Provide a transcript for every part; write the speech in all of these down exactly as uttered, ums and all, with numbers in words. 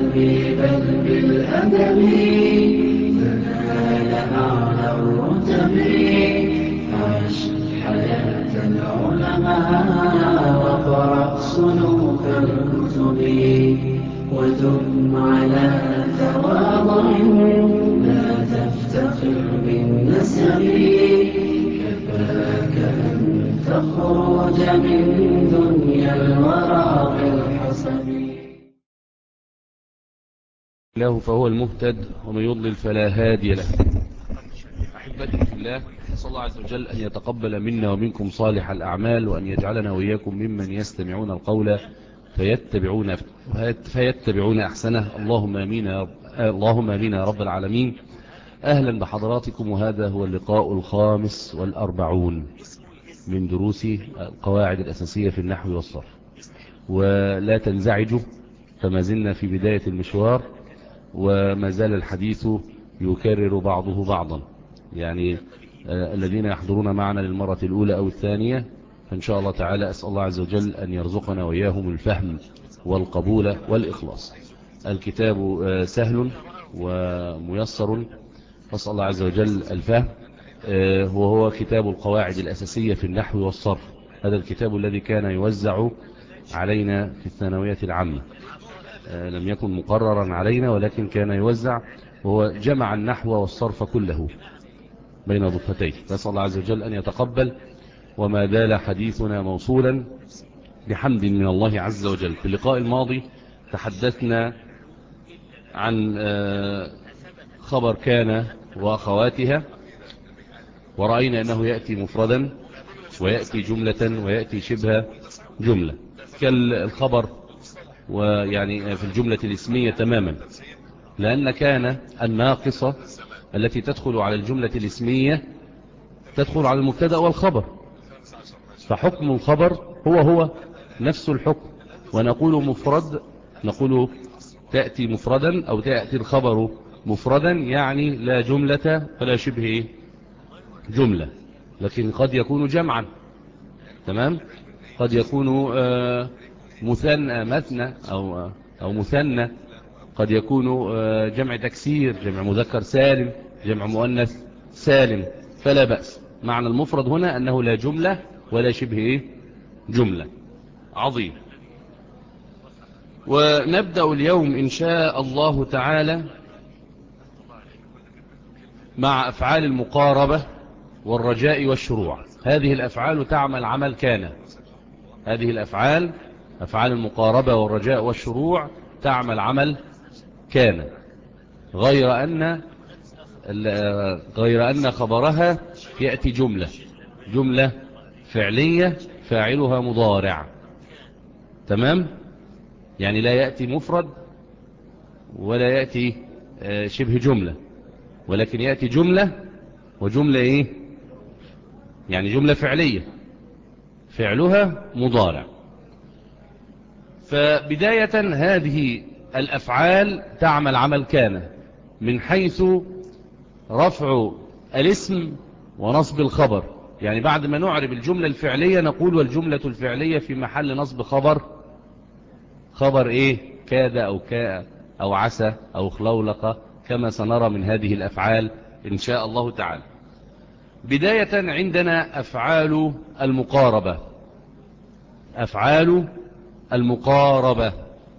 بل بالأدب تنال أعلى الرتب. عش حياة العلماء وقرأ صنوف الكتب، وثم على تواضع لا تفتخر بالنسب. كفاك أن تخرج من دنيا الورى بالحسب. له فهو المهتد ومن يضلل فلا هادي له. أحبتي في الله، أسأل الله عز وجل أن يتقبل منا ومنكم صالح الأعمال، وأن يجعلنا وإياكم ممن يستمعون القول فيتبعون فيتبعون أحسنه. اللهم آمين يا رب. اللهم آمين يا رب العالمين. أهلا بحضراتكم، وهذا هو اللقاء الخامس والأربعون من دروس القواعد الأساسية في النحو والصرف. ولا تنزعجوا، فما زلنا في بداية المشوار، وما زال الحديث يكرر بعضه بعضا. يعني آه الذين يحضرون معنا للمرة الأولى أو الثانية، فإن شاء الله تعالى أسأل الله عز وجل أن يرزقنا وإياهم الفهم والقبول والإخلاص. الكتاب آه سهل وميسر، فاسأل الله عز وجل الفهم. آه وهو كتاب القواعد الأساسية في النحو والصرف. هذا الكتاب الذي كان يوزع علينا في الثانوية العامة، آه لم يكن مقررا علينا ولكن كان يوزع، وهو جمع النحو والصرف كله بين ضفتيه. فأسأل الله عز وجل أن يتقبل. وما زال حديثنا موصولا بحمد من الله عز وجل. في اللقاء الماضي تحدثنا عن آه خبر كان وأخواتها، ورأينا أنه يأتي مفردا ويأتي جملة ويأتي شبه جملة كالخبر، ويعني في الجملة الاسمية تماما، لأن كان الناقصة التي تدخل على الجملة الاسمية تدخل على المبتدأ والخبر، فحكم الخبر هو هو نفس الحكم. ونقول مفرد، نقول تأتي مفردا أو تأتي الخبر مفردا، يعني لا جملة ولا شبه جملة، لكن قد يكون جمعا. تمام. قد يكون آه مثنى مثنى أو, أو مثنى، قد يكون آه جمع تكسير، جمع مذكر سالم، جمع مؤنث سالم، فلا بأس. معنى المفرد هنا أنه لا جملة ولا شبه جملة. عظيم. ونبدأ اليوم إن شاء الله تعالى مع أفعال المقاربة والرجاء والشروع. هذه الأفعال تعمل عمل كان. هذه الأفعال، أفعال المقاربة والرجاء والشروع، تعمل عمل كان، غير أن غير أن خبرها يأتي جملة جملة فعلية فاعلها مضارع. تمام. يعني لا يأتي مفرد ولا يأتي شبه جملة، ولكن يأتي جملة، وجملة إيه؟ يعني جملة فعلية فعلها مضارع. فبداية هذه الأفعال تعمل عمل كان من حيث رفع الاسم ونصب الخبر. يعني بعد ما نعرب الجملة الفعلية نقول والجملة الفعلية في محل نصب خبر. خبر إيه؟ كاد أو كاء أو عسى أو خلولق، كما سنرى من هذه الأفعال إن شاء الله تعالى. بداية عندنا أفعال المقاربة. أفعال المقاربة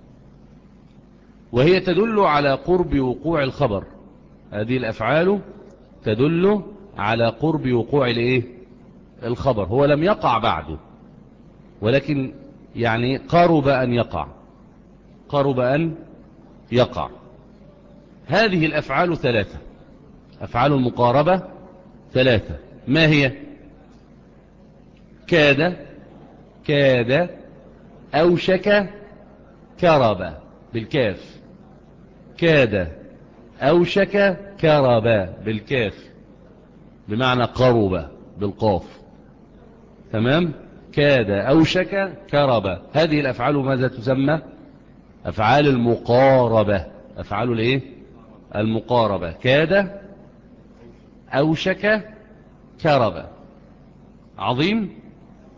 وهي تدل على قرب وقوع الخبر. هذه الأفعال تدل على قرب وقوع الايه؟ الخبر. هو لم يقع بعده، ولكن يعني قرب أن يقع، قرب أن يقع. هذه الأفعال ثلاثة. أفعال المقاربة ثلاثة. ما هي؟ كاد، كاد، أوشك، كرب بالكاف. كاد، أوشك، كرب بالكاف، بمعنى قرب بالقاف. تمام. كاد، أوشك، كرب. هذه الأفعال ماذا تسمى؟ أفعال المقاربة. أفعال الايه؟ المقاربة. كاد، أوشك، كرب. عظيم.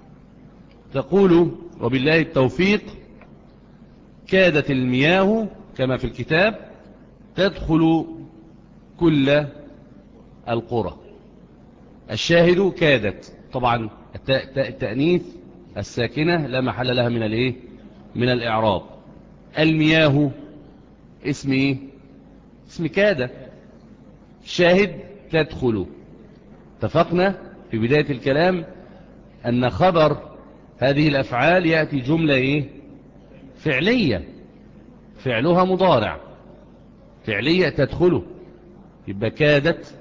تقول وبالله التوفيق: كادت المياه كما في الكتاب تدخل كل القرى. الشاهد كادت، طبعا التأنيث الساكنة لا محل لها من الايه من الإعراب. المياه اسم ايه اسم كاد. الشاهد تدخل. اتفقنا في بداية الكلام أن خبر هذه الأفعال يأتي جملة ايه فعلية، فعلها مضارع، فعلية تدخل. يبقى كادت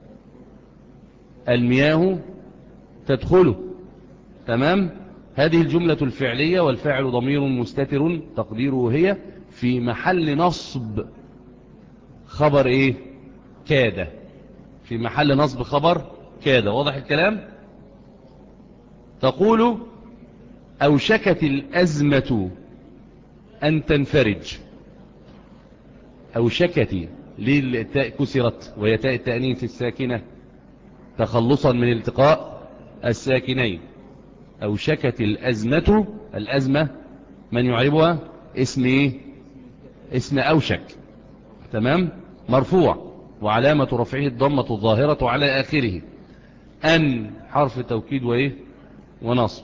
المياه تدخل. تمام. هذه الجملة الفعلية والفاعل ضمير مستتر تقديره هي، في محل نصب خبر ايه كاد، في محل نصب خبر كاد. واضح الكلام. تقول أوشكت الأزمة أن تنفرج. أوشكت ليه التاء كسرت وهي تاء التأنيث الساكنة تخلصا من التقاء الساكنين. أوشكت الأزمة، الأزمة من يعربها اسم ايه اسم أوشك. تمام. مرفوع وعلامة رفعه الضمة الظاهرة على آخره. أن حرف توكيد وإيه ونصب.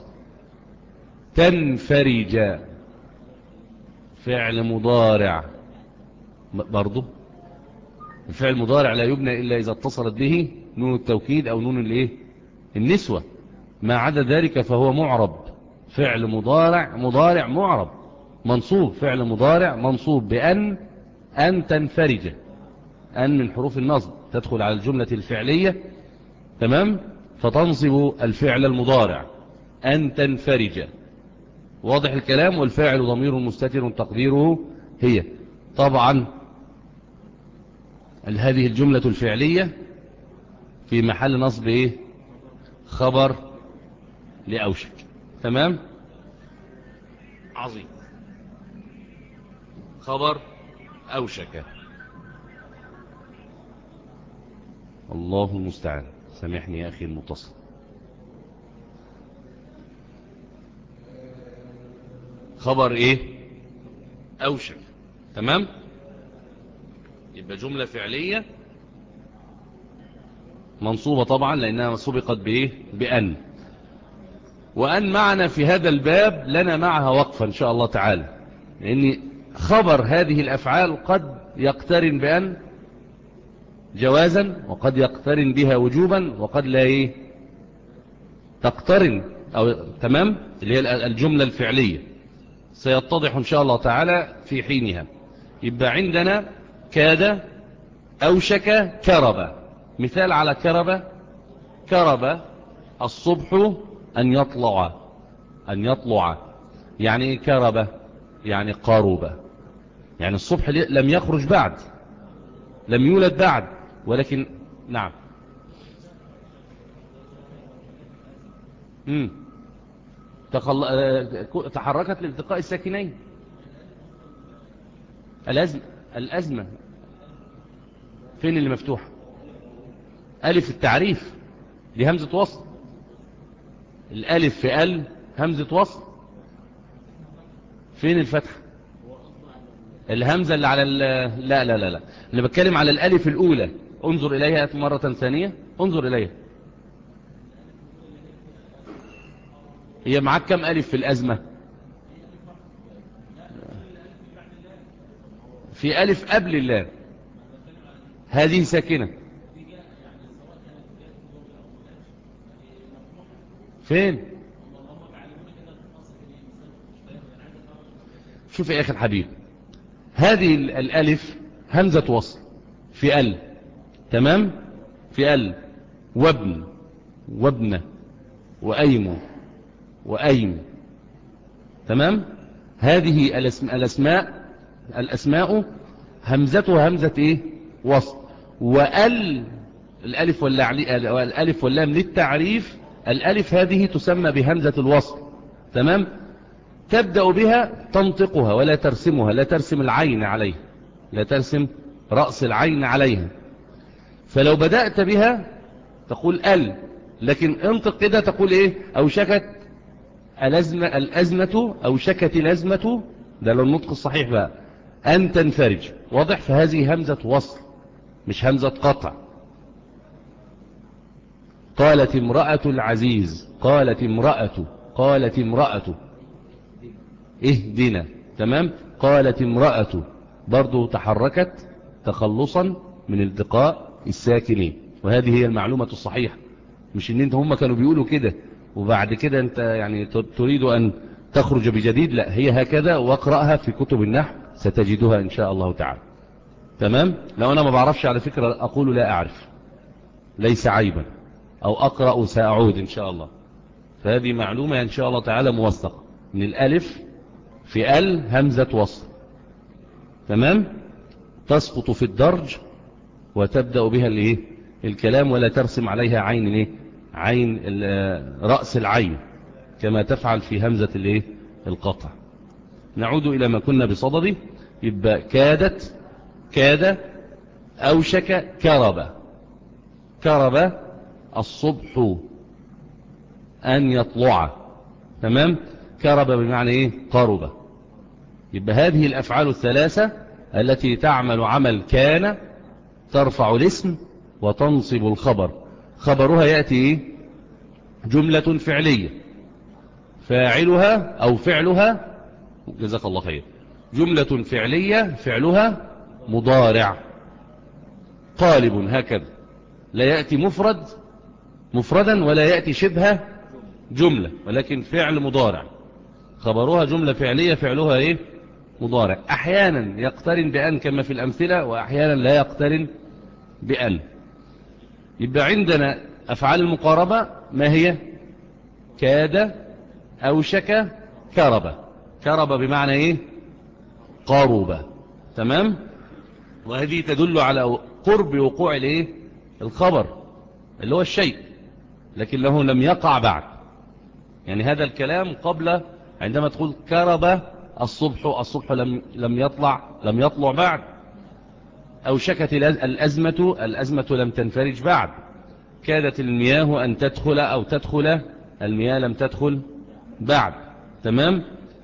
تنفرج فعل مضارع برضو. الفعل مضارع لا يبنى إلا إذا اتصلت به نون التوكيد أو نون الإيه النسوة. ما عدا ذلك فهو معرب. فعل مضارع مضارع معرب منصوب. فعل مضارع منصوب بأن، أن تنفرج. أن من حروف النصب تدخل على الجملة الفعلية. تمام. فتنصب الفعل المضارع أن تنفرج. واضح الكلام. والفاعل ضمير مستتر تقديره هي. طبعا هذه الجملة الفعلية في محل نصب ايه خبر لأوشك. تمام. عظيم. خبر أوشك. الله المستعان. سامحني يا أخي المتصل. خبر ايه أوشك. تمام. يبقى جملة فعلية منصوبة طبعا لأنها سبقت بإيه بأن. وأن معنا في هذا الباب لنا معها وقفة إن شاء الله تعالى، لأن خبر هذه الأفعال قد يقترن بأن جوازا وقد يقترن بها وجوبا وقد لا إيه تقترن أو تمام اللي هي الجملة الفعلية. سيتضح إن شاء الله تعالى في حينها. يبقى عندنا كاد أوشك كرب. مثال على كرب. كرب الصبح أن يطلع. أن يطلع يعني إيه كرب يعني قارب، يعني الصبح لم يخرج بعد، لم يولد بعد، ولكن نعم مم. تخل... تحركت لالتقاء الساكنين. الأزمة. الأزمة فين اللي مفتوح؟ ألف التعريف دي همزة وصل. الألف في ال همزة وصل. فين الفتح؟ الهمزة اللي على ال... لا لا لا لا اللي بتكلم على الألف الأولى. انظر إليها مرة ثانية. انظر إليها. هي معاك كم ألف في الأزمة؟ في ألف قبل الله هذه ساكنة. فين؟ شوف يا أخي الحبيب، هذه الألف همزة وصل في ال. تمام. في ال وابن وابنة وأيم وأيم. تمام. هذه الأسماء الأسماء همزتها همزة إيه وصل. وال الألف والألف واللام للتعريف. الألف هذه تسمى بهمزة الوصل. تمام. تبدأ بها تنطقها ولا ترسمها، لا ترسم العين عليها، لا ترسم رأس العين عليها. فلو بدأت بها تقول ال، لكن انطق كده تقول ايه أوشكت الأزمة. الأزمة أوشكت الأزمة. ده لو النطق الصحيح بقى. أن تنفرج. واضح؟ فهذه همزة وصل مش همزة قطع. قالت امرأة العزيز، قالت امرأة، قالت امرأة اهدنا. تمام. قالت امرأة برضو تحركت تخلصا من التقاء الساكنين، وهذه هي المعلومة الصحيحة، مش ان انت هم كانوا بيقولوا كده وبعد كده انت يعني تريد ان تخرج بجديد. لا، هي هكذا، واقرأها في كتب النحو ستجدها ان شاء الله تعالى. تمام. لو انا ما بعرفش على فكرة اقول لا اعرف، ليس عيبا، او اقرأ ساعود ان شاء الله. فهذه معلومة ان شاء الله تعالى موثقة من الالف في ال همزة وصل. تمام. تسقط في الدرج وتبدأ بها الايه الكلام، ولا ترسم عليها عين الايه عين رأس العين كما تفعل في همزة الايه القطع. نعود الى ما كنا بصدده. يبقى كادت، كاد، اوشك، كرب. كرب الصبح ان يطلع. تمام. كرب بمعنى ايه قرب. يبقى هذه الافعال الثلاثة التي تعمل عمل كان ترفع الاسم وتنصب الخبر. خبرها يأتي ايه جملة فعلية، فاعلها او فعلها، جزاك الله خير، جملة فعلية فعلها مضارع قالب، هكذا لا يأتي مفرد مفردا ولا يأتي شبه جملة، ولكن فعل مضارع خبرها جملة فعلية فعلها ايه مضارع. احيانا يقترن بأن كما في الامثلة، واحيانا لا يقترن بأن. يبقى عندنا افعال المقاربة ما هي؟ كاد، اوشك، كرب. كرب بمعنى ايه قارب. تمام. وهذه تدل على قرب وقوع الايه الخبر اللي هو الشيء، لكن له لم يقع بعد. يعني هذا الكلام قبل، عندما تقول كرب الصبح، الصبح لم لم يطلع لم يطلع بعد. أوشكت الأزمة، الأزمة لم تنفرج بعد. كادت المياه أن تدخل أو تدخل، المياه لم تدخل بعد. تمام.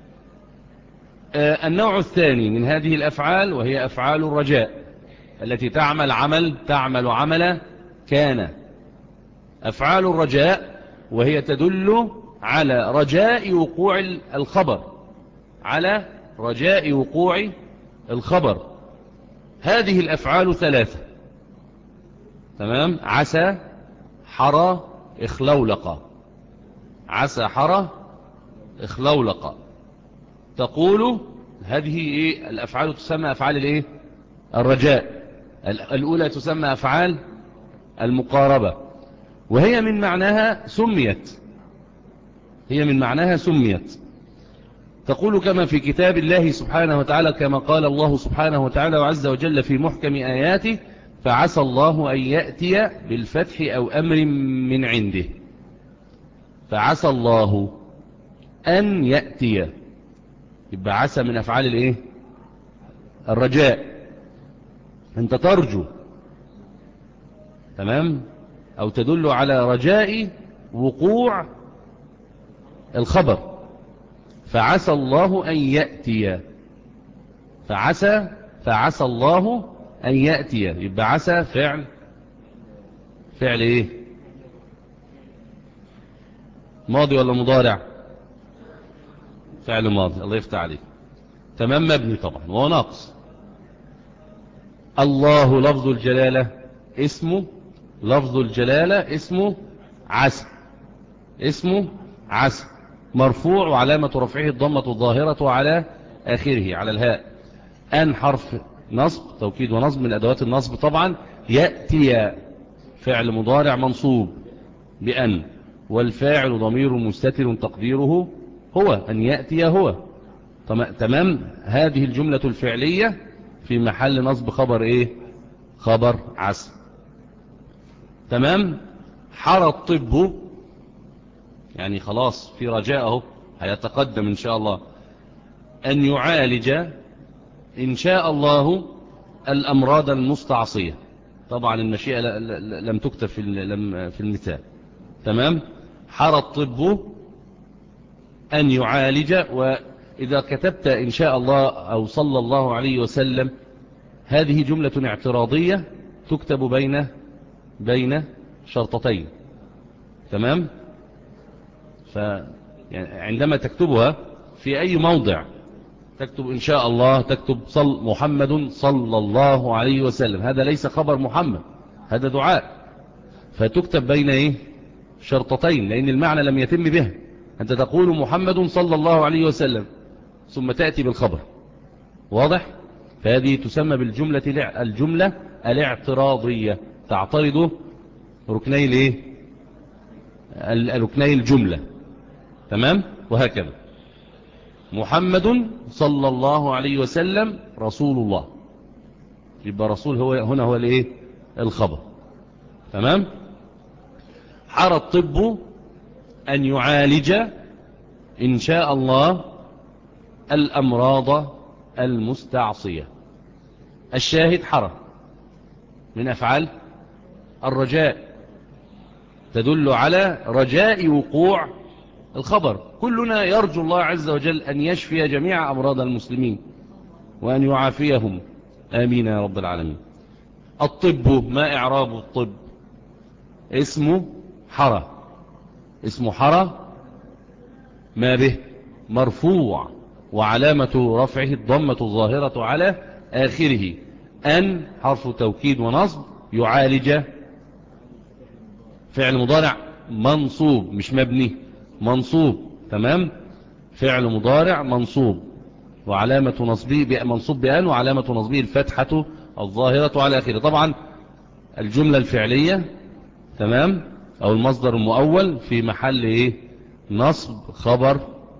آه النوع الثاني من هذه الأفعال وهي أفعال الرجاء التي تعمل عمل تعمل عمل كان. أفعال الرجاء وهي تدل على رجاء وقوع الخبر، على رجاء وقوع الخبر. هذه الأفعال ثلاثة. تمام. عسى، حرى، اخلولق. عسى، حرى، اخلولق. تقول هذه ايه الأفعال تسمى أفعال الايه الرجاء. الأولى تسمى أفعال المقاربة، وهي من معناها سميت، هي من معناها سميت. تقول كما في كتاب الله سبحانه وتعالى، كما قال الله سبحانه وتعالى وعز وجل في محكم آياته: فعسى الله أن يأتي بالفتح أو أمر من عنده. فعسى الله أن يأتي، يبقى عسى من أفعال الإيه الرجاء، أنت ترجو. تمام. أو تدل على رجاء وقوع الخبر. فعسى الله أن يأتي، فعسى فعسى الله أن يأتي، يبقى عسى فعل فعل إيه ماضي ولا مضارع؟ فعل ماضي. الله يفتح عليك. تمام. مبني طبعا وهو ناقص. الله لفظ الجلالة اسمه، لفظ الجلالة اسمه عسى، اسمه عسى، مرفوع وعلامة رفعه الضمة الظاهرة على آخره على الهاء. أن حرف نصب، توكيد ونصب من أدوات النصب طبعا. يأتي فعل مضارع منصوب بأن، والفاعل ضمير مستتر تقديره هو، أن يأتي هو. تمام. هذه الجملة الفعلية في محل نصب خبر إيه خبر عسى. تمام. حرى الطب، يعني خلاص في رجاءه هيتقدم إن شاء الله، أن يعالج إن شاء الله الأمراض المستعصية. طبعا المشيئة لم تكتب في المثال. تمام. حرى الطب أن يعالج، إذا كتبت إن شاء الله أو صلى الله عليه وسلم هذه جملة اعتراضية تكتب بين بين شرطتين. تمام؟ فعندما تكتبها في أي موضع تكتب إن شاء الله، تكتب صل محمد صلى الله عليه وسلم، هذا ليس خبر محمد، هذا دعاء، فتكتب بين إيه؟ شرطتين، لأن المعنى لم يتم به. أنت تقول محمد صلى الله عليه وسلم ثم تأتي بالخبر، واضح؟ فهذه تسمى بالجملة الجملة الاعتراضية، تعترض ركني الايه؟ ركني الجملة. تمام؟ وهكذا محمد صلى الله عليه وسلم رسول الله، يبقى رسول هو هنا هو الايه؟ الخبر. تمام؟ حرى الطب أن يعالج إن شاء الله الأمراض المستعصية. الشاهد حرى من أفعال الرجاء، تدل على رجاء وقوع الخبر. كلنا يرجو الله عز وجل أن يشفي جميع أمراض المسلمين وأن يعافيهم، آمين يا رب العالمين. الطب، ما إعراب الطب؟ اسمه حرى، اسمه حرى، ما به؟ مرفوع، وعلامة رفعه الضمة الظاهرة على آخره. أن حرف توكيد ونصب، يعالج فعل مضارع منصوب مش مبني، منصوب. تمام؟ فعل مضارع منصوب، وعلامة نصبه منصوب بأن، وعلامة نصبه الفتحة الظاهرة على آخره. طبعا الجملة الفعلية تمام أو المصدر المؤول في محل إيه؟ نصب خبر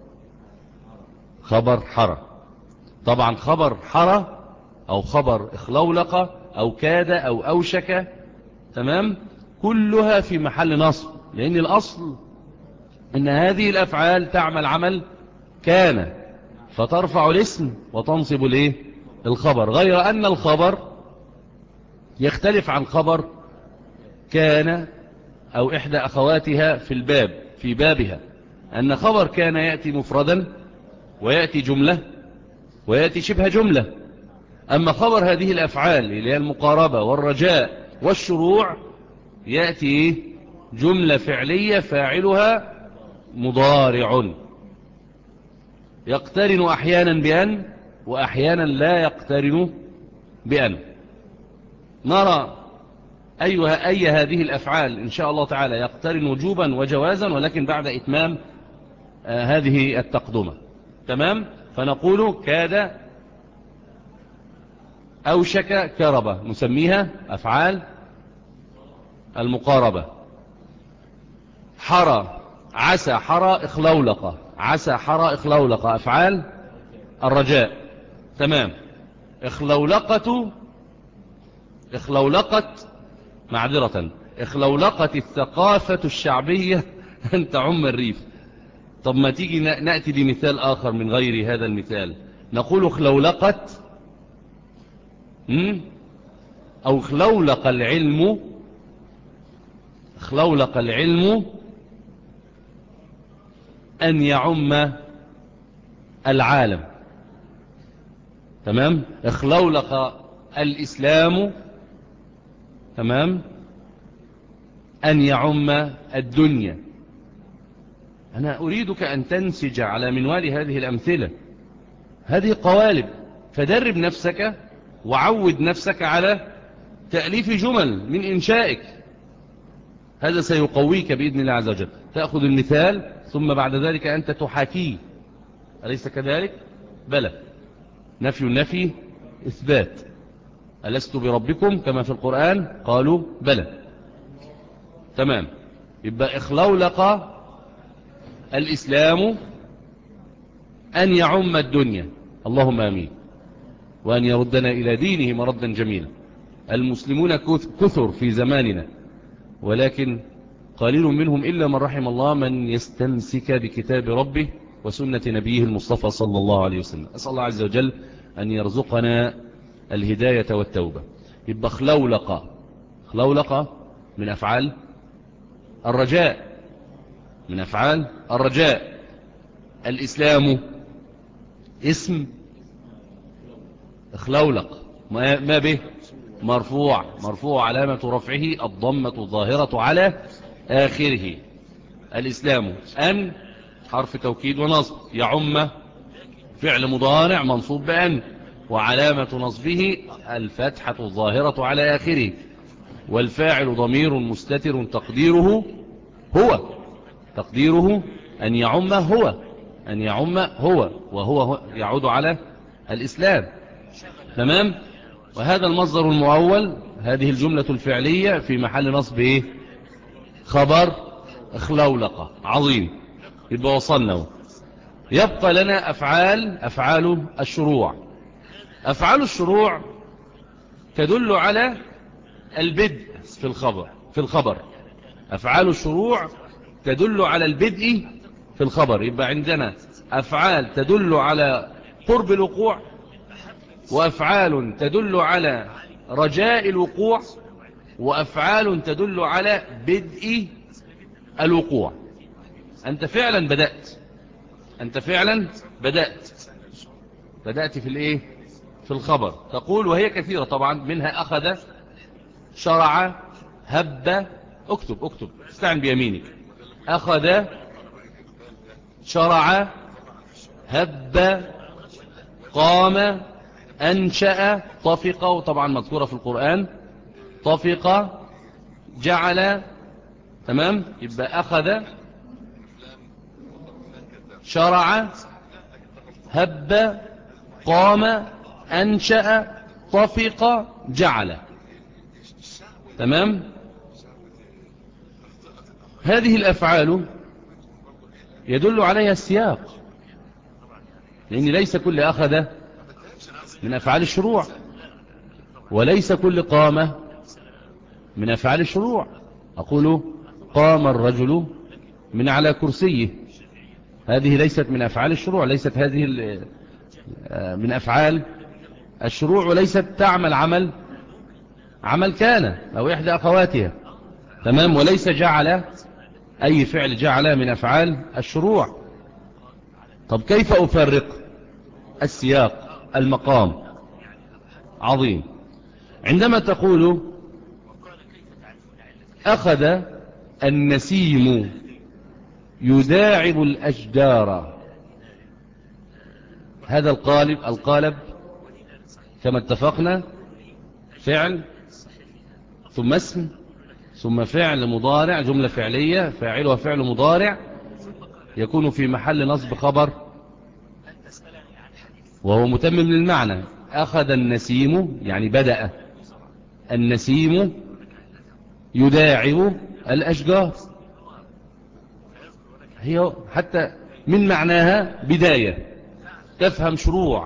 خبر حرى. طبعا خبر حرى أو خبر اخلولق أو كاد أو أوشك، تمام، كلها في محل نصب، لأن الأصل أن هذه الأفعال تعمل عمل كان، فترفع الاسم وتنصب الايه؟ الخبر. غير أن الخبر يختلف عن خبر كان أو إحدى أخواتها في الباب في بابها، أن خبر كان يأتي مفردا ويأتي جملة ويأتي شبه جملة، أما خبر هذه الأفعال اللي هي المقاربة والرجاء والشروع يأتي جملة فعلية فاعلها مضارع، يقترن أحيانا بأن وأحيانا لا يقترن بأن. نرى أيها أي هذه الأفعال إن شاء الله تعالى يقترن وجوبا وجوازا، ولكن بعد إتمام آه هذه التقدمة. تمام؟ فنقول كاد أوشك كربة، نسميها أفعال المقاربة. حرى عسى حرى اخلولق، عسى حرى اخلولق، أفعال الرجاء. تمام. اخلولقة اخلولقت معذرة اخلولقت الثقافة الشعبية أن تعم الريف. طب ما تيجي نأتي بمثال آخر من غير هذا المثال، نقول اخلولقت أو اخلولق العلم، اخلولق العلم أن يعم العالم. تمام. اخلولق الإسلام تمام أن يعم الدنيا. أنا أريدك أن تنسج على منوال هذه الأمثلة، هذه قوالب، فدرب نفسك وعود نفسك على تأليف جمل من إنشائك، هذا سيقويك بإذن الله عز وجل. تأخذ المثال ثم بعد ذلك أنت تحاكيه، أليس كذلك؟ بلى. نفي النفي إثبات، ألست بربكم كما في القرآن قالوا بلى. تمام. يبقى اخلولق الإسلام أن يعم الدنيا، اللهم آمين، وأن يردنا إلى دينه مردا جميلا. المسلمون كثر في زماننا، ولكن قليل منهم إلا من رحم الله من يستمسك بكتاب ربه وسنة نبيه المصطفى صلى الله عليه وسلم. أسأل الله عز وجل أن يرزقنا الهداية والتوبة. يبقى خلولق، خلولق من أفعال الرجاء، من أفعال الرجاء. الإسلام اسم اخلولق، ما ما به مرفوع، مرفوع علامة رفعه الضمة الظاهرة على آخره. الإسلام أن حرف توكيد ونصب، يعم فعل مضارع منصوب بأن، وعلامة نصبه الفتحة الظاهرة على آخره، والفاعل ضمير مستتر تقديره هو، تقديره أن يعم هو، أن يعم هو، وهو يعود على الإسلام. تمام. وهذا المصدر المؤول، هذه الجملة الفعلية في محل نصب إيه؟ خبر اخلولقة. عظيم. يبقى وصلنا. يبقى لنا أفعال، أفعال الشروع. أفعال الشروع تدل على البدء في الخبر، في الخبر. أفعال الشروع تدل على البدء في الخبر. يبقى عندنا أفعال تدل على قرب الوقوع، وأفعال تدل على رجاء الوقوع، وأفعال تدل على بدء الوقوع. أنت فعلا بدأت، أنت فعلا بدأت بدأت في الإيه؟ في الخبر. تقول، وهي كثيرة طبعا، منها أخذ، شرع، هب. اكتب اكتب استعن بيمينك. أخذ، شرع، هب، قام، أنشأ، طفق، وطبعا مذكورة في القرآن، طفق، جعل. تمام. يبقى أخذ، شرع، هب، قام، أنشأ، طفق، جعل. تمام. هذه الأفعال يدل عليها السياق، لأن ليس كل أخذ من أفعال الشروع، وليس كل قام من أفعال الشروع. أقول قام الرجل من على كرسيه، هذه ليست من أفعال الشروع، ليست هذه من أفعال الشروع، وليست تعمل عمل عمل كان أو إحدى أخواتها. تمام. وليس جعل، أي فعل جعل من أفعال الشروع. طب كيف أفرق؟ السياق، المقام. عظيم. عندما تقول أخذ النسيم يداعب الأشجار، هذا القالب، القالب كما اتفقنا فعل ثم اسم ثم فعل مضارع، جملة فعلية فاعلها فعل مضارع يكون في محل نصب خبر وهو متمم للمعنى. أخذ النسيم يعني بدأ النسيم يداعب الأشجار، هي حتى من معناها بداية، تفهم شروع.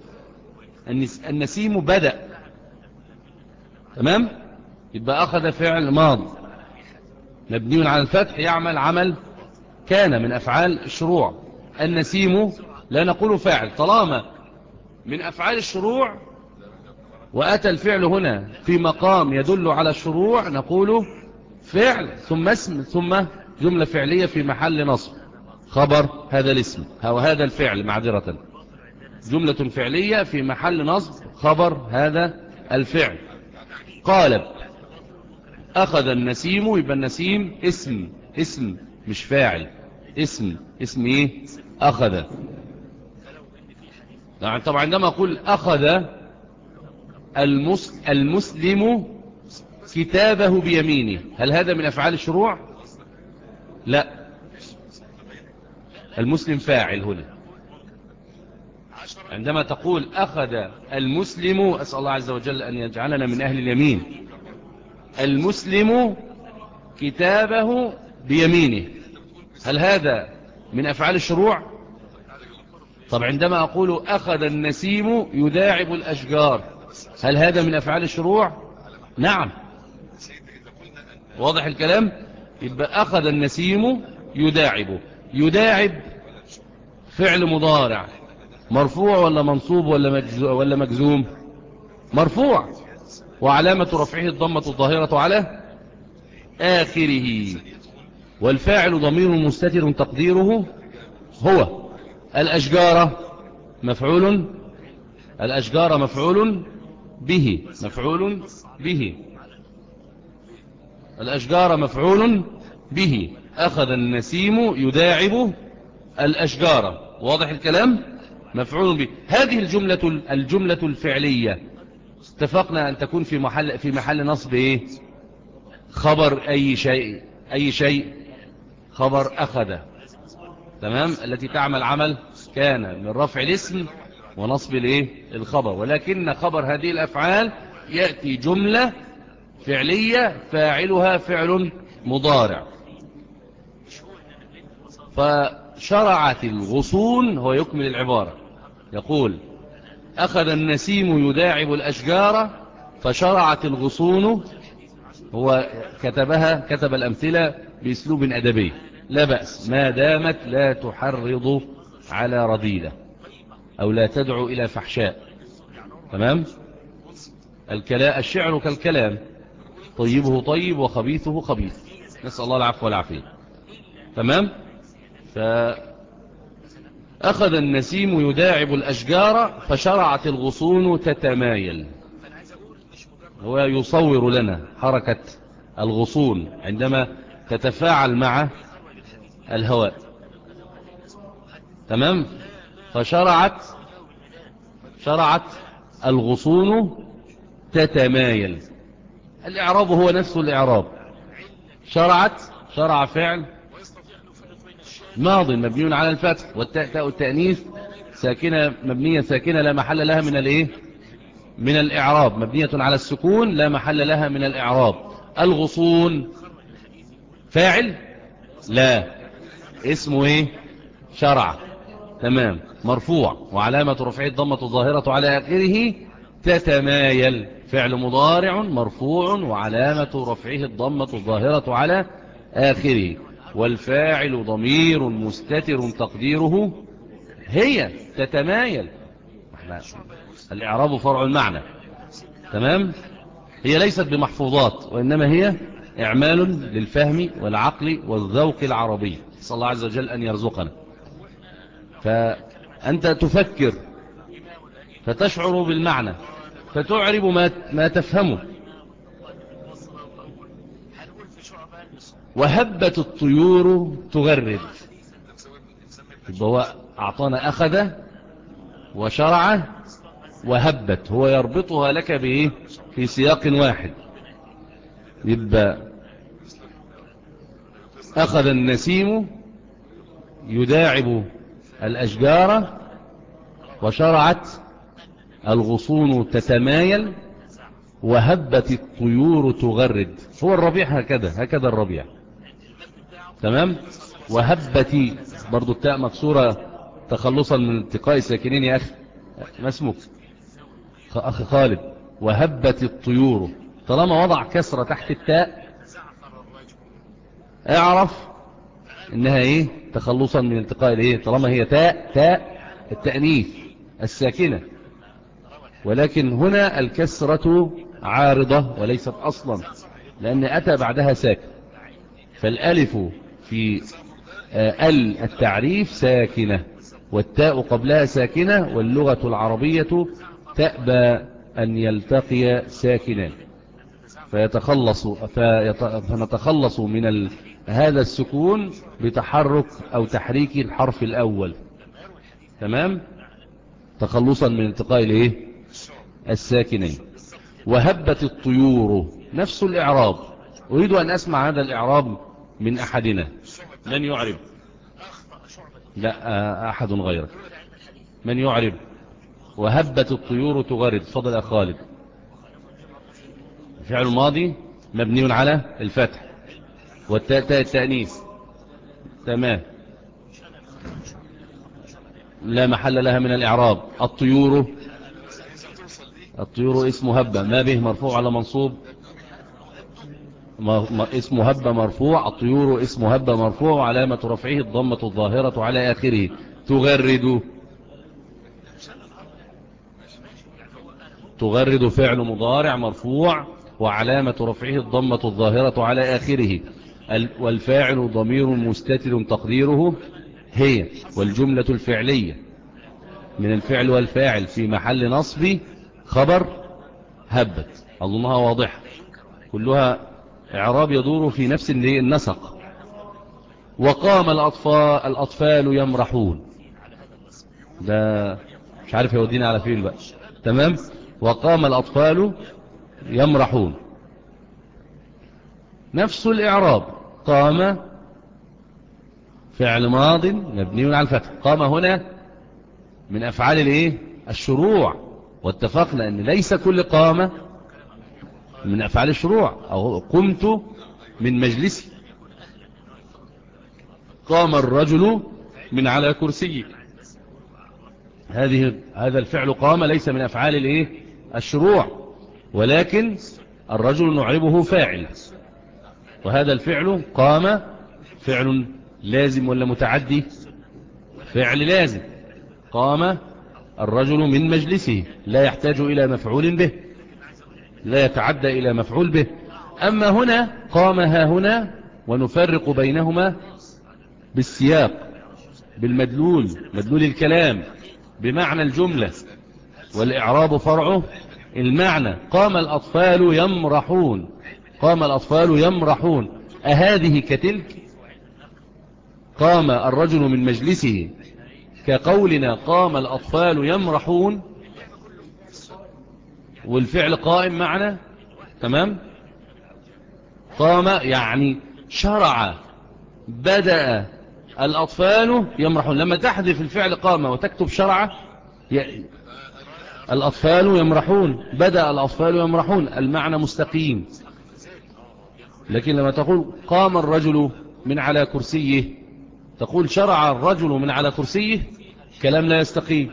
النسيم بدأ. تمام. يبقى أخذ فعل ماض مبني على الفتح يعمل عمل كان من أفعال الشروع. النسيم لا نقول فاعل، طالما من أفعال الشروع وأتى الفعل هنا في مقام يدل على الشروع نقول فعل ثم اسم ثم جملة فعلية في محل نصب خبر هذا الاسم أو هذا الفعل، معذرة، جملة فعلية في محل نصب خبر هذا الفعل. قالب. أخذ النسيم، يبقى النسيم اسم، اسم مش فاعل، اسم. اسم ايه؟ أخذ. يعني طبعا عندما أقول أخذ المسلم كتابه بيمينه، هل هذا من أفعال الشروع؟ لا، المسلم فاعل هنا. عندما تقول أخذ المسلم، أسأل الله عز وجل أن يجعلنا من أهل اليمين، المسلم كتابه بيمينه، هل هذا من أفعال الشروع؟ طب عندما أقول أخذ النسيم يداعب الأشجار، هل هذا من أفعال الشروع؟ نعم. واضح الكلام؟ يبقى أخذ النسيم يداعب. يداعب فعل مضارع مرفوع ولا منصوب ولا مجزوم؟ مرفوع، وعلامة رفعه الضمة الظاهرة على آخره، والفاعل ضمير مستتر تقديره هو. الأشجار مفعول، الأشجار مفعول به، مفعول به، الأشجار مفعول به. أخذ النسيم يداعب الأشجار. واضح الكلام؟ مفعول به. هذه الجملة الجملة الفعلية اتفقنا أن تكون في محل في محل نصب إيه؟ خبر أي شيء، أي شيء خبر أخذ. تمام. التي تعمل عمل كان من رفع الاسم ونصب الايه الخبر. ولكن خبر هذه الأفعال يأتي جملة فعلية فاعلها فعل مضارع. فشرعت الغصون، هو يكمل العبارة يقول أخذ النسيم يداعب الأشجار فشرعت الغصون. هو كتبها كتب الأمثلة بأسلوب أدبي لا بأس، ما دامت لا تحرض على رذيلة أو لا تدعو إلى فحشاء. تمام. الكلام الشعر كالكلام، طيبه طيب وخبيثه خبيث، نسأل الله العفو والعافية. تمام. فأخذ النسيم يداعب الأشجار فشرعت الغصون تتمايل. هو يصور لنا حركة الغصون عندما تتفاعل مع الهواء. تمام. فشرعت شرعت الغصون تتمايل. الإعراب هو نفس الإعراب. شرعت، شرع فعل ماضي مبني على الفتح، والتاء التأنيث ساكنة مبنية ساكنة لا محل لها من الايه من الإعراب، مبنية على السكون لا محل لها من الإعراب. الغصون فاعل لا، اسمه ايه؟ شرع. تمام. مرفوع وعلامة رفعه الضمة الظاهرة على آخره. تتمايل فعل مضارع مرفوع وعلامة رفعه الضمة الظاهرة على آخره. والفاعل ضمير مستتر تقديره هي. تتمايل الإعراب فرع المعنى. تمام. هي ليست بمحفوظات وإنما هي إعمال للفهم والعقل والذوق العربي. صلى الله عز وجل أن يرزقنا. فأنت تفكر فتشعر بالمعنى فتعرب ما, ما تفهمه. وهبت الطيور تغرد. هو أعطانا أخذ وشرع وهبت، هو يربطها لك بإيه في سياق واحد. يبقى أخذ النسيم يداعب الأشجار وشرعت الغصون تتمايل وهبت الطيور تغرد. هو الربيع هكذا، هكذا الربيع. تمام. وهبت برضو التاء مكسورة تخلصا من التقاء الساكنين. يا أخي ما اسمك؟ أخي خالد. وهبت الطيور، طالما وضع كسرة تحت التاء اعرف انها ايه؟ تخلصا من التقاء الايه، طالما هي تاء تاء التأنيث الساكنة. ولكن هنا الكسرة عارضة وليست أصلا، لأن أتى بعدها ساكن. فالألف في ال التعريف ساكنة والتاء قبلها ساكنة، واللغة العربية تأبى أن يلتقي ساكنان، فيتخلص فنتخلص من ال... هذا السكون بتحرك أو تحريك الحرف الأول. تمام. تخلصا من التقاء الايه الساكنين. وهبت الطيور نفس الإعراب. أريد أن أسمع هذا الإعراب من أحدنا. من يعرب؟ لا أحد غيرك. من يعرب؟ وهبت الطيور تغرد. فضل يا خالد. فعل ماضي مبني على الفتح والتاء تاء التأنيث. تمام. لا محل لها من الإعراب. الطيور، الطيور اسم هبة ما به مرفوع على منصوب. اسم هبة مرفوع. الطيور اسم هبة مرفوع وعلامة رفعه الضمة الظاهرة على آخره. تغرد، تغرد فعل مضارع مرفوع وعلامة رفعه الضمة الظاهرة على آخره. والفاعل ضمير مستتر تقديره هي. والجملة الفعلية من الفعل والفاعل في محل نصب خبر هبت. أظنها واضحة، كلها إعراب يدور في نفس النسق. وقام الأطفال, الأطفال يمرحون، ده مش عارف يودينا على فين بقى. تمام. وقام الأطفال يمرحون نفس الإعراب. قام فعل ماض مبني على الفتح. قام هنا من أفعال الايه الشروع، واتفقنا أن ليس كل قام من أفعال الشروع. أو قمت من مجلسي. قام الرجل من على كرسيه، هذه هذا الفعل قام ليس من أفعال الايه الشروع، ولكن الرجل نعربه فاعل. وهذا الفعل قام فعل لازم ولا متعدي؟ فعل لازم. قام الرجل من مجلسه، لا يحتاج إلى مفعول به، لا يتعدى إلى مفعول به. أما هنا قام ها هنا، ونفرق بينهما بالسياق، بالمدلول، مدلول الكلام، بمعنى الجملة، والإعراب فرعه المعنى. قام الأطفال يمرحون، قام الأطفال يمرحون، أهذه كتلك؟ قام الرجل من مجلسه كقولنا قام الأطفال يمرحون، والفعل قائم معنا. تمام. قام يعني شرع، بدأ الأطفال يمرحون. لما تحذف الفعل قام وتكتب شرع، الأطفال يمرحون، بدأ الأطفال يمرحون، المعنى مستقيم. لكن لما تقول قام الرجل من على كرسيه، تقول شرع الرجل من على كرسيه، كلام لا يستقيم.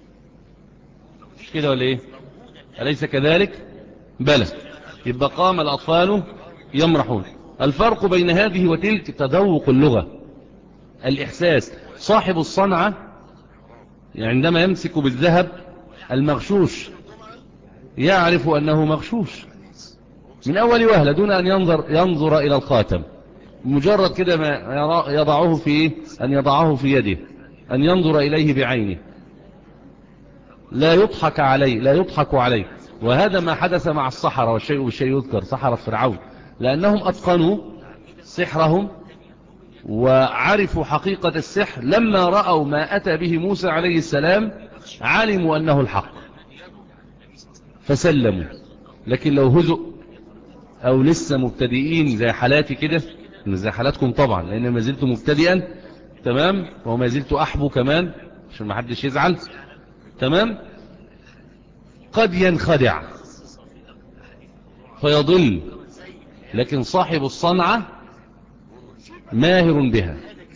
مش كده ولا ايه؟ أليس كذلك؟ بلى. يبقى قام الأطفال يمرحون. الفرق بين هذه وتلك تذوق اللغة، الإحساس. صاحب الصنعة عندما يمسك بالذهب المغشوش يعرف أنه مغشوش من أول وهلة دون أن ينظر, ينظر إلى الخاتم. مجرد كده ما يضعه في أن يضعه في يده، أن ينظر إليه بعينه، لا يضحك عليه، لا يضحك عليه. وهذا ما حدث مع السحرة، والشيء بالشيء يذكر. سحرة فرعون لأنهم أتقنوا سحرهم وعرفوا حقيقة السحر، لما رأوا ما أتى به موسى عليه السلام علموا أنه الحق فسلموا. لكن لو هزؤ أو لسه مبتدئين زي حالاتي كده، زي حالاتكم طبعا، لأن ما زلت مبتدئا، تمام، وما زلت أحبو كمان عشان ما حدش يزعل، تمام، قد ينخدع فيضل. لكن صاحب الصنعة ماهر بها،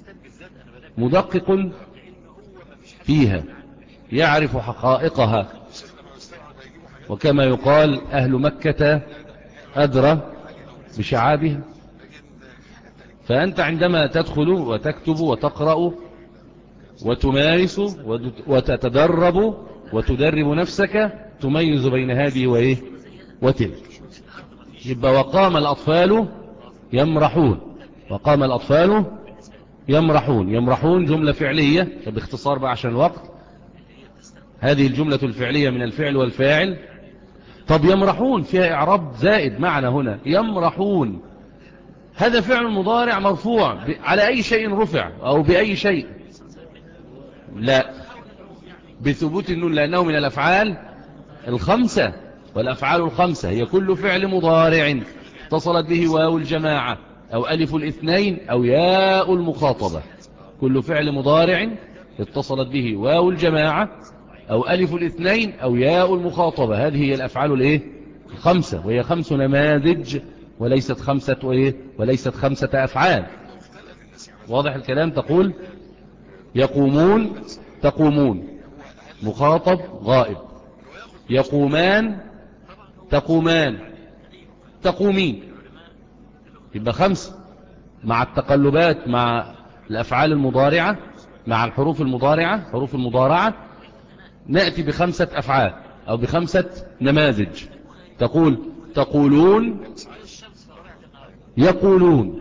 مدقق فيها، يعرف حقائقها. وكما يقال أهل مكة أدرى بشعابها. فأنت عندما تدخل وتكتب وتقرأ وتمارس وتتدرب وتدرب نفسك، تميز بين هذه وإيه وتلك. يبقى وقام الأطفال يمرحون، وقام الأطفال يمرحون. يمرحون جملة فعلية باختصار بقى عشان الوقت. هذه الجملة الفعلية من الفعل والفاعل. طب يمرحون فيها إعراب زائد معنى هنا. يمرحون هذا فعل مضارع مرفوع على أي شيء رفع أو بأي شيء؟ لا، بثبوت النون، لأنه من الأفعال الخمسة. والأفعال الخمسة هي كل فعل مضارع اتصلت به واو الجماعة أو ألف الاثنين أو ياء المخاطبة. كل فعل مضارع اتصلت به واو الجماعة أو ألف الاثنين أو ياء المخاطبة. هذه هي الأفعال الايه الخمسة، وهي خمس نماذج وليست خمسة وإيه وليست خمسة أفعال. واضح الكلام؟ تقول يقومون، تقومون مخاطب غائب. يقومان، تقومان، تقومين. يبقى خمسة مع التقلبات، مع الأفعال المضارعة، مع الحروف المضارعة، حروف المضارعة، نأتي بخمسة أفعال أو بخمسة نماذج. تقول تقولون، يقولون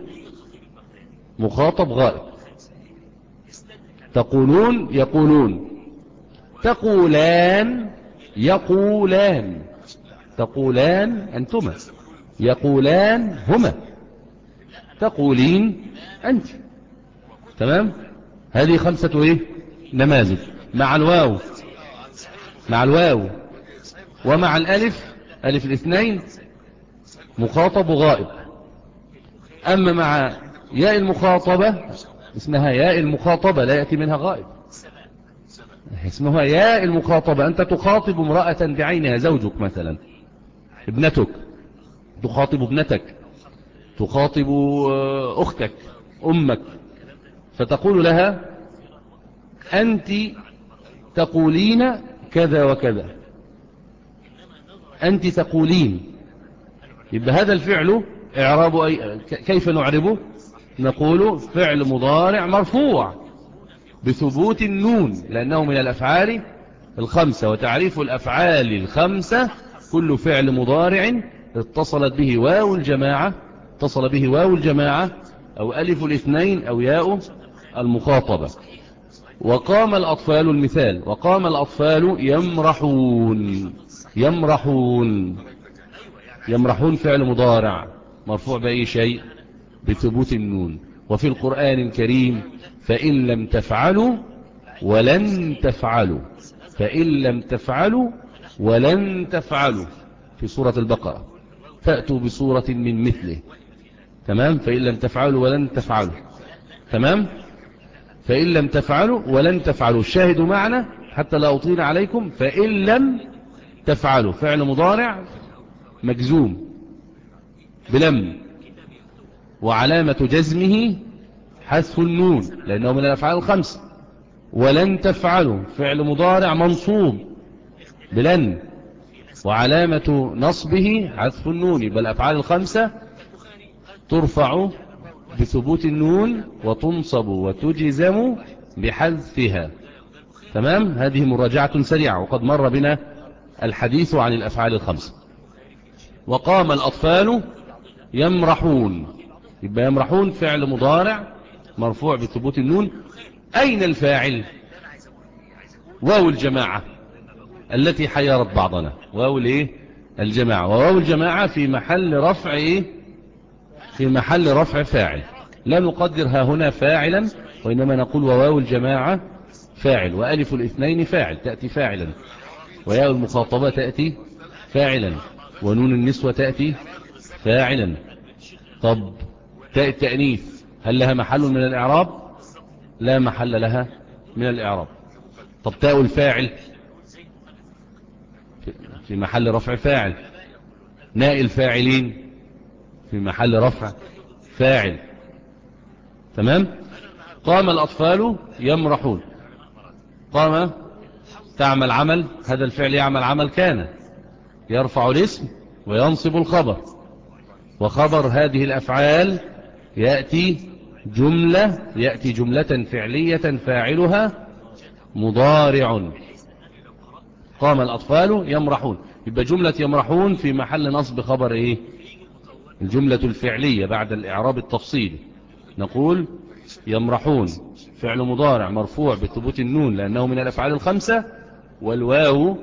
مخاطب غائب. تقولون، يقولون. تقولان يقولان تقولان أنتما يقولان هما تقولين أنت. تمام. هذه خمسة إيه نماذج مع الواو مع الواو ومع الألف ألف الاثنين مخاطب وغائب. أما مع ياء المخاطبة اسمها ياء المخاطبة لا يأتي منها غائب، اسمها ياء المخاطبة. أنت تخاطب امرأة بعينها، زوجك مثلا، ابنتك، تخاطب ابنتك، تخاطب أختك، أمك، فتقول لها أنت تقولين كذا وكذا، أنت تقولين. يبقى هذا الفعل إعراب أي... كيف نعربه؟ نقول فعل مضارع مرفوع بثبوت النون لأنه من الأفعال الخمسة. وتعريف الأفعال الخمسة كل فعل مضارع اتصلت به واو الجماعة اتصل به واو الجماعة أو ألف الاثنين أو ياء المخاطبة. وقام الأطفال المثال، وقام الأطفال يمرحون يمرحون يمرحون فعل مضارع مرفوع بأي شيء؟ بثبوت النون. وفي القرآن الكريم فإن لم تفعلوا ولن تفعلوا فإن لم تفعلوا ولن تفعلوا في سورة البقرة فأتوا بسورة من مثله. تمام. فإن لم تفعلوا ولن تفعلوا. تمام. فإن لم تفعلوا ولن تفعلوا. الشاهد معنا حتى لا أطيل عليكم. فإن لم تفعلوا فعل مضارع مجزوم بلم وعلامة جزمه حذف النون لأنه من الأفعال الخمسة. ولن تفعلوا فعل مضارع منصوب بلن وعلامة نصبه حذف النون. يبقى الأفعال الخمسة ترفع بثبوت النون وتنصب وتجزم بحذفها. تمام. هذه مراجعة سريعة وقد مر بنا الحديث عن الأفعال الخمسة. وقام الأطفال يمرحون. يبقى يمرحون فعل مضارع مرفوع بثبوت النون. أين الفاعل؟ واو الجماعة التي حيرت بعضنا، واو الايه الجماعة. وواو الجماعة في محل رفع ايه في محل رفع فاعل. لا نقدر ها هنا فاعلا وإنما نقول وواو الجماعة فاعل، وألف الاثنين فاعل تأتي فاعلا، وياء المخاطبة تأتي فاعلا، ونون النسوة تأتي فاعلا. طب تاء التأنيث هل لها محل من الإعراب؟ لا محل لها من الإعراب. طب تاء الفاعل في محل رفع فاعل. ناء الفاعلين في محل رفع فاعل. تمام. قام الأطفال يمرحون. قام تعمل عمل، هذا الفعل يعمل عمل كان، يرفع الاسم وينصب الخبر. وخبر هذه الأفعال يأتي جملة يأتي جملة فعلية فاعلها مضارع. قام الأطفال يمرحون. يبقى جملة يمرحون في محل نصب خبر ايه؟ الجملة الفعلية بعد الإعراب التفصيلي. نقول يمرحون فعل مضارع مرفوع بثبوت النون لأنه من الأفعال الخمسة، والواو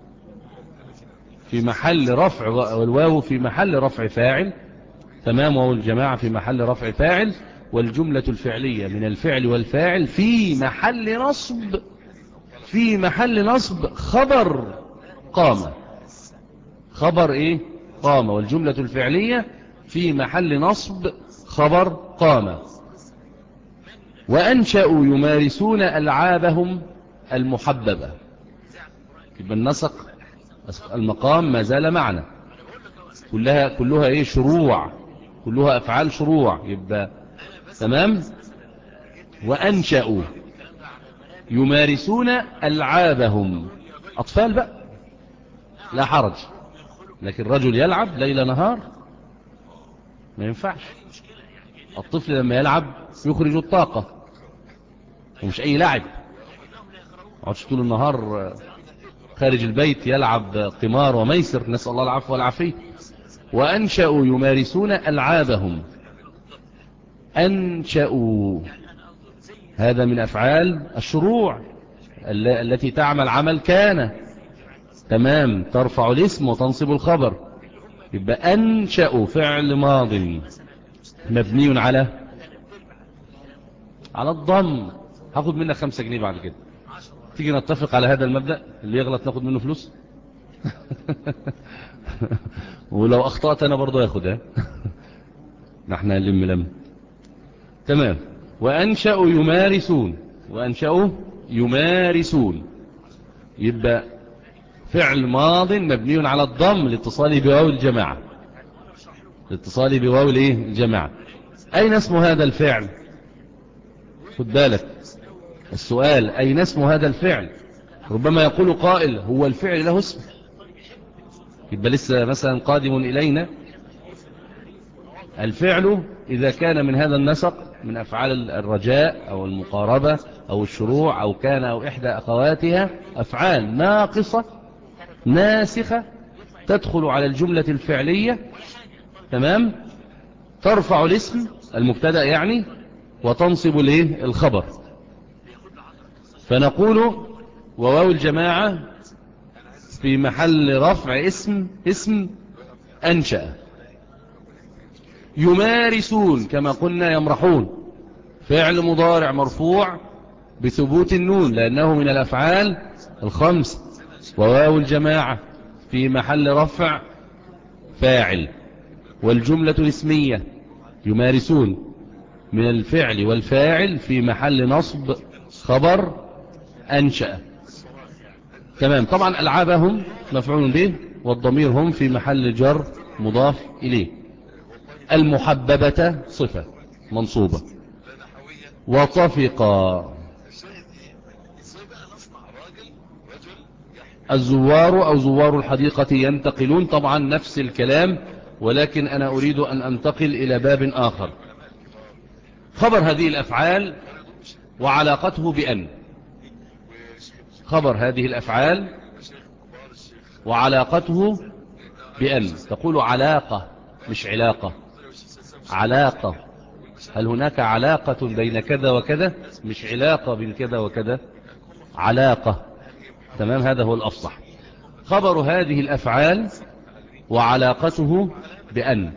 في محل رفع والواو في محل رفع فاعل. تمام. واو الجماعة في محل رفع فاعل، والجملة الفعلية من الفعل والفاعل في محل نصب في محل نصب خبر قام. خبر ايه؟ قام. والجملة الفعلية في محل نصب خبر قام. وأنشأوا يمارسون ألعابهم المحببة. يبقى النسق المقام ما زال معنا، كلها كلها ايه؟ شروع، كلها أفعال شروع. يبقى تمام. وأنشأوا يمارسون ألعابهم. أطفال بقى لا حرج، لكن رجل يلعب ليل نهار ما ينفعش. الطفل لما يلعب يخرج الطاقة ومش أي لعب. عدش طول النهار خارج البيت يلعب قمار وميسر، نسأل الله العفو والعافية. وأنشأوا يمارسون ألعابهم. أنشأوا هذا من أفعال الشروع، التي تعمل عمل كان. تمام. ترفع الاسم وتنصب الخبر. يبقى أنشأ فعل ماض مبني على على الضم. هاخد منك خمسة جنيه بعد كده. تيجي نتفق على هذا المبدأ، اللي يغلط ناخد منه فلوس. ولو أخطأت أنا برضو ياخدها. نحن نلم لم. تمام. وأنشأوا يمارسون. وأنشأوا يمارسون يبقى فعل ماض مبني على الضم لاتصاله بواو الجماعة. لاتصاله بواو الايه الجماعة. أين اسم هذا الفعل؟ خد بالك السؤال، أين اسم هذا الفعل؟ ربما يقول قائل هو الفعل له اسم، يبقى لسه مثلا قادم إلينا. الفعل إذا كان من هذا النسق من أفعال الرجاء أو المقاربة أو الشروع أو كان أو إحدى أخواتها أفعال ناقصة ناسخة تدخل على الجملة الفعلية. تمام. ترفع الاسم المبتدأ يعني وتنصب الايه الخبر. فنقول وواو الجماعة في محل رفع اسم اسم أنشأ. يمارسون كما قلنا يمرحون فعل مضارع مرفوع بثبوت النون لأنه من الأفعال الخمس. وواو الجماعة في محل رفع فاعل. والجملة الاسمية يمارسون من الفعل والفاعل في محل نصب خبر أنشأ. تمام. طبعا ألعابهم مفعول به والضمير هم في محل جر مضاف إليه. المحببة صفة منصوبة. وطفق الزوار أو زوار الحديقة ينتقلون. طبعا نفس الكلام ولكن أنا أريد أن أنتقل إلى باب آخر. خبر هذه الأفعال وعلاقته بأن. خبر هذه الأفعال وعلاقته بأن. تقول علاقة مش علاقة. علاقة. هل هناك علاقة بين كذا وكذا؟ مش علاقة بين كذا وكذا، علاقة. تمام. هذا هو الأفصح. خبر هذه الأفعال وعلاقته بأن.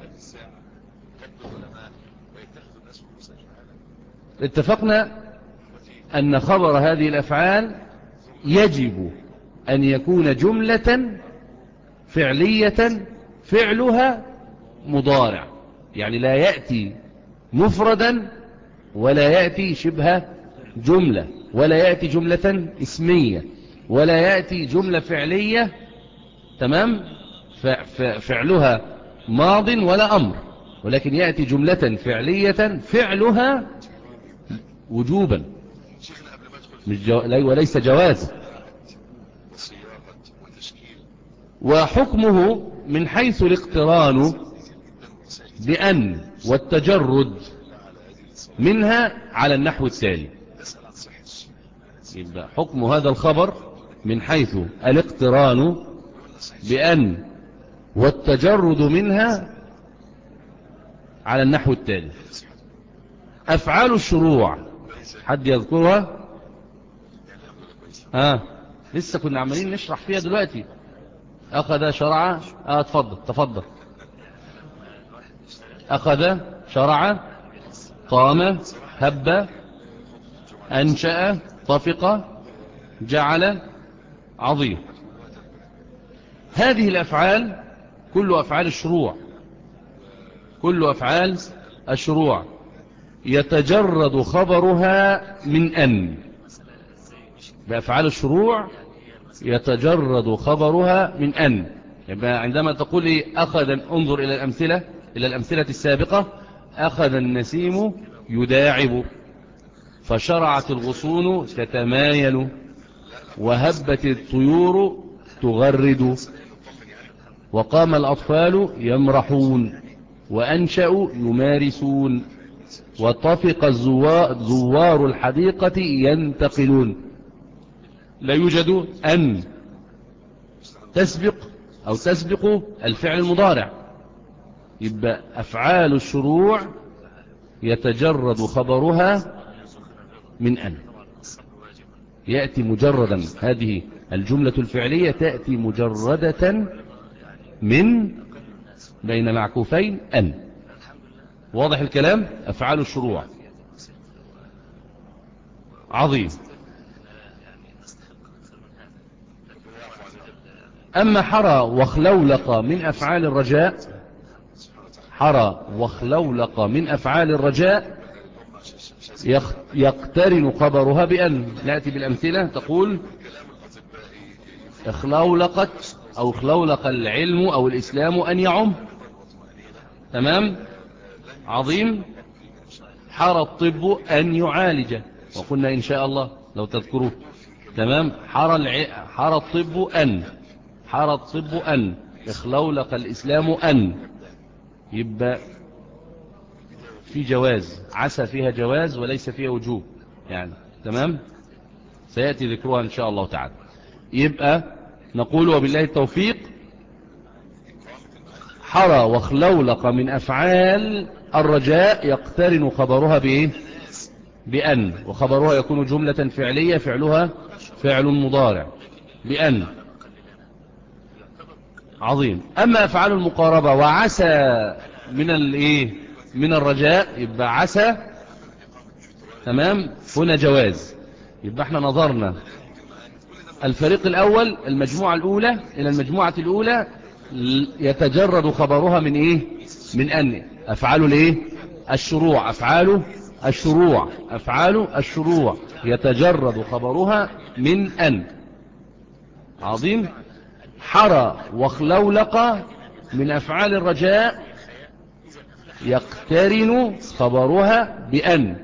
اتفقنا أن خبر هذه الأفعال يجب أن يكون جملة فعلية فعلها مضارع، يعني لا يأتي مفردا ولا يأتي شبه جملة ولا يأتي جملة اسمية ولا يأتي جملة فعلية. تمام. فعلها ماض ولا أمر، ولكن يأتي جملة فعلية فعلها وجوبا مش جو... وليس جوازا. وحكمه من حيث الاقتران بأن والتجرد منها على النحو التالي. يبقى حكم هذا الخبر من حيث الاقتران بأن والتجرد منها على النحو التالي. أفعال الشروع حد يذكرها؟ ها لسه كنا عمالين نشرح فيها دلوقتي. أخذ شرع. آه تفضل تفضل. أخذ شرع قام هب أنشأ طفق جعل عظيم. هذه الأفعال كل أفعال الشروع كل أفعال الشروع يتجرد خبرها من أن. بأفعال الشروع يتجرد خبرها من أن. يبقى عندما تقول لي أخذ، انظر إلى الأمثلة إلى الأمثلة السابقة. أخذ النسيم يداعب، فشرعت الغصون تتمايل، وهبت الطيور تغرد، وقام الأطفال يمرحون، وأنشأوا يمارسون، وطفق زوار الحديقة ينتقلون. لا يوجد أن تسبق أو تسبق الفعل المضارع. يبقى أفعال الشروع يتجرد خبرها من أن. يأتي مجردا، هذه الجملة الفعلية تأتي مجردة من بين معكوفين أن. واضح الكلام؟ أفعال الشروع. عظيم. أما حرى وخلولق من أفعال الرجاء، حرى وخلولق من أفعال الرجاء يقترن خبرها بأن. نأتي بالأمثلة. تقول اخلولقت أو اخلولق العلم أو الإسلام أن يعم. تمام. عظيم. حرى الطب أن يعالج، وقلنا إن شاء الله لو تذكروا. تمام. حرى الع... حرى الطب أن، حرى الطب أن، اخلولق الإسلام أن. يبقى في جواز، عسى فيها جواز وليس فيها وجوب يعني. تمام. سيأتي ذكرها إن شاء الله تعالى. يبقى نقول وبالله التوفيق حرى وخلولق من أفعال الرجاء يقترن خبرها بإيه؟ بأن، وخبرها يكون جملة فعلية فعلها فعل مضارع بأن. عظيم. أما أفعال المقاربة وعسى من الإيه؟ من الرجاء، يبقى عسى. تمام. هنا جواز. يبقى احنا نظرنا الفريق الأول، المجموعة الأولى إلى المجموعة الأولى يتجرد خبرها من إيه؟ من أن. أفعال الإيه؟ الشروع. أفعال الشروع. أفعال الشروع يتجرد خبرها من أن. عظيم. حرى وخلولق من أفعال الرجاء يقترن خبرها بأن،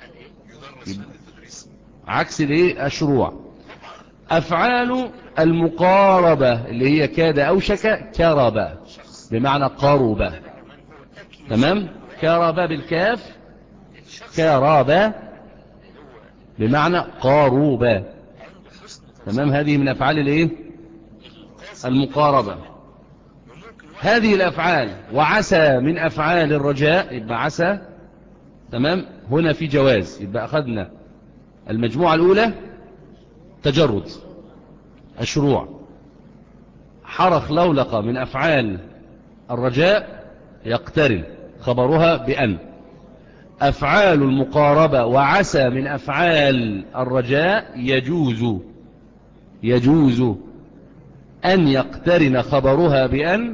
عكس الايه؟ الشروع. أفعال المقاربة اللي هي كاد أوشك كرب بمعنى قرب. تمام. كرب بالكاف، كرب بمعنى قاروب. تمام. هذه من أفعال الايه؟ المقاربة. هذه الأفعال وعسى من أفعال الرجاء، يبقى عسى. تمام. هنا في جواز. يبقى أخذنا المجموعة الأولى تجرد الشروع. حرى خلولق من أفعال الرجاء يقترن خبرها بأن. أفعال المقاربة وعسى من أفعال الرجاء يجوز، يجوز أن يقترن خبرها بأن.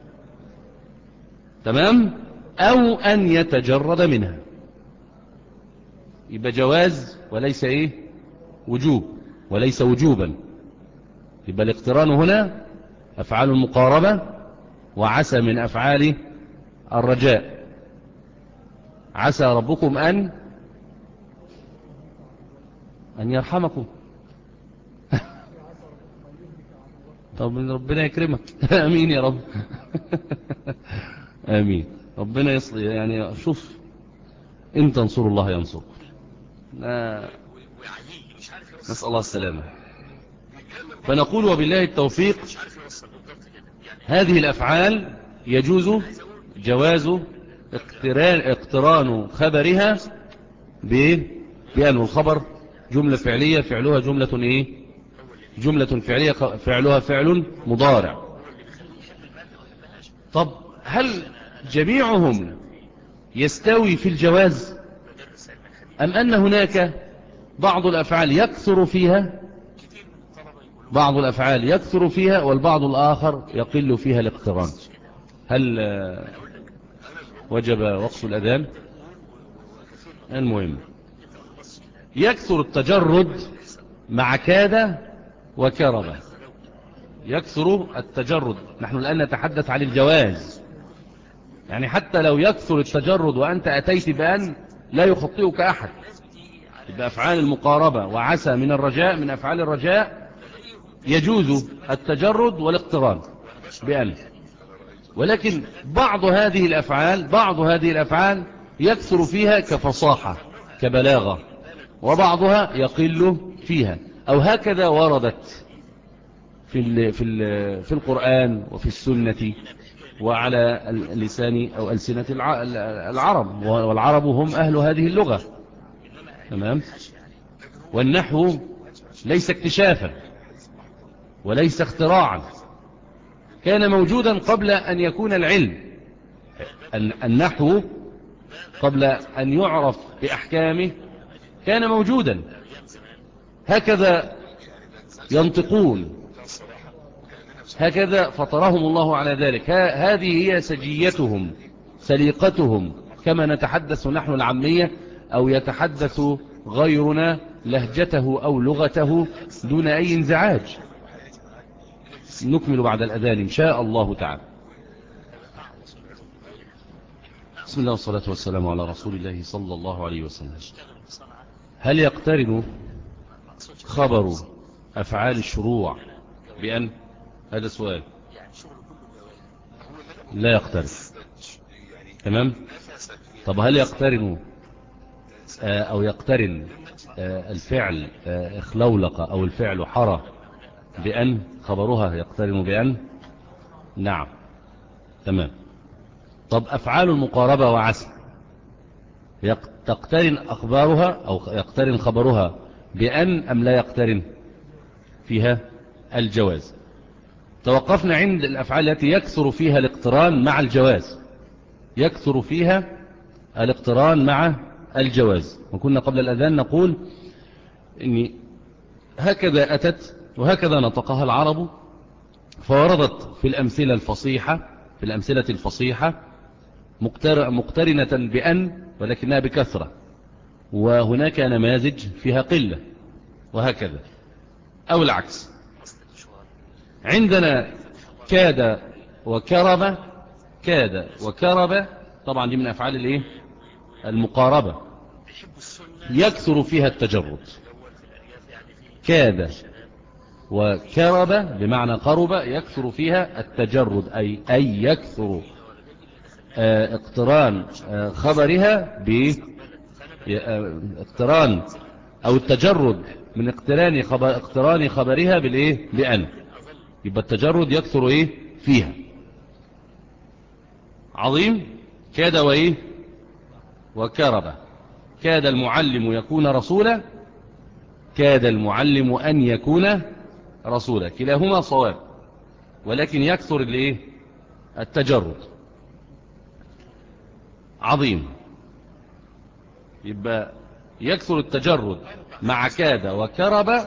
تمام. أو أن يتجرد منها. يبقى جواز وليس إيه؟ وجوب، وليس وجوبا. يبقى الاقتران هنا أفعال المقاربة وعسى من أفعال الرجاء. عسى ربكم أن أن يرحمكم. طب ربنا يكرمك. امين يا رب. امين. ربنا يصل يعني. شوف ان تنصروا الله ينصركم. نسأل الله السلامة. فنقول وبالله التوفيق هذه الافعال يجوز جواز اقتران, اقتران خبرها بأن. الخبر جملة فعلية فعلها جملة ايه؟ جملة فعلية فعلها فعل مضارع. طب هل جميعهم يستوي في الجواز، أم أن هناك بعض الأفعال يكثر فيها، بعض الأفعال يكثر فيها والبعض الآخر يقل فيها الاقتران؟ هل وجب وقت الأذان؟ المهم يكثر التجرد مع كاد وكرب. يكثر التجرد. نحن الآن نتحدث عن الجواز، يعني حتى لو يكثر التجرد وأنت أتيت بأن لا يخطئك أحد. يبقى أفعال المقاربة وعسى من الرجاء من أفعال الرجاء يجوز التجرد والاقتران بأن. ولكن بعض هذه الأفعال بعض هذه الأفعال يكثر فيها كفصاحة كبلاغة، وبعضها يقل فيها، أو هكذا وردت في ال في ال في القرآن وفي السنة وعلى اللسان أو ألسنة العرب، والعرب هم أهل هذه اللغة. تمام. والنحو ليس اكتشافا وليس اختراعا، كان موجودا قبل أن يكون العلم. النحو قبل أن يعرف بأحكامه كان موجودا. هكذا ينطقون، هكذا فطرهم الله على ذلك. هذه هي سجيتهم سليقتهم، كما نتحدث نحن العامية أو يتحدث غيرنا لهجته أو لغته دون أي انزعاج. نكمل بعد الأذان إن شاء الله تعالى. بسم الله والصلاة والسلام على رسول الله صلى الله عليه وسلم. هل يقترن خبر أفعال الشروع بأن؟ هذا سؤال. لا يقترن. تمام. طب هل يقترن أو يقترن الفعل اخلولق أو الفعل حرى بأن؟ خبرها يقترن بأن؟ نعم. تمام. طب أفعال المقاربة وعسى تقترن أخبارها أو يقترن خبرها بأن أم لا يقترن؟ فيها الجواز. توقفنا عند الأفعال التي يكثر فيها الاقتران مع الجواز، يكثر فيها الاقتران مع الجواز. وكنا قبل الأذان نقول إن هكذا أتت وهكذا نطقها العرب، فوردت في الأمثلة الفصيحة في الأمثلة الفصيحة مقترنة بأن ولكنها بكثرة، وهناك نماذج فيها قلة، وهكذا أو العكس. عندنا كاد وكرب، كاد وكرب طبعا دي من أفعال الايه المقاربة، يكثر فيها التجرد. كاد وكرب بمعنى قرب، يكثر فيها التجرد، أي, أي يكثر اقتران خبرها ب اقتران أو التجرد من اقتران خبر اقتران خبرها بالايه بأن. يبقى التجرد يكثر ايه فيها. عظيم. كاد وايه وكرب. كاد المعلم يكون رسولا، كاد المعلم أن يكون رسولا، كلاهما صواب، ولكن يكثر الايه التجرد. عظيم. يبقى يكثر التجرد مع كاد وكرب،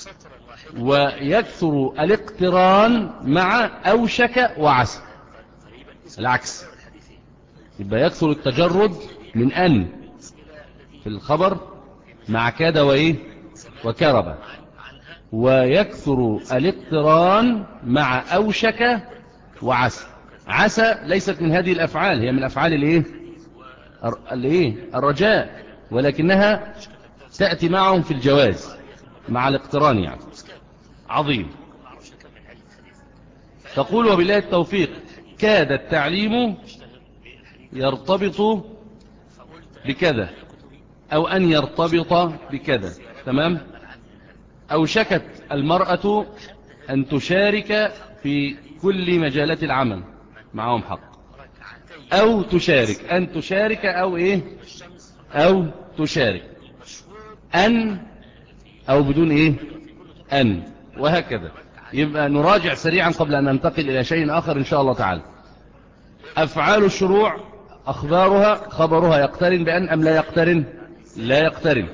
ويكثر الاقتران مع أوشك وعسى، العكس. يبقى يكثر التجرد من أن في الخبر مع كاد وإيه وكرب، ويكثر الاقتران مع أوشك وعسى. عسى ليست من هذه الأفعال، هي من أفعال الإيه الإيه الرجاء، ولكنها تأتي معهم في الجواز مع الاقتران يعني. عظيم. تقول وبالله التوفيق كاد التعليم يرتبط بكذا أو أن يرتبط بكذا. تمام. أو شكت المرأة أن تشارك في كل مجالات العمل، معهم حق. أو تشارك، أن تشارك أو إيه أو تشارك، أن أو بدون إيه أن، وهكذا. يبقى نراجع سريعا قبل أن ننتقل إلى شيء آخر إن شاء الله تعالى. أفعال الشروع أخبارها خبرها يقترن بأن أم لا يقترن؟ لا يقترن.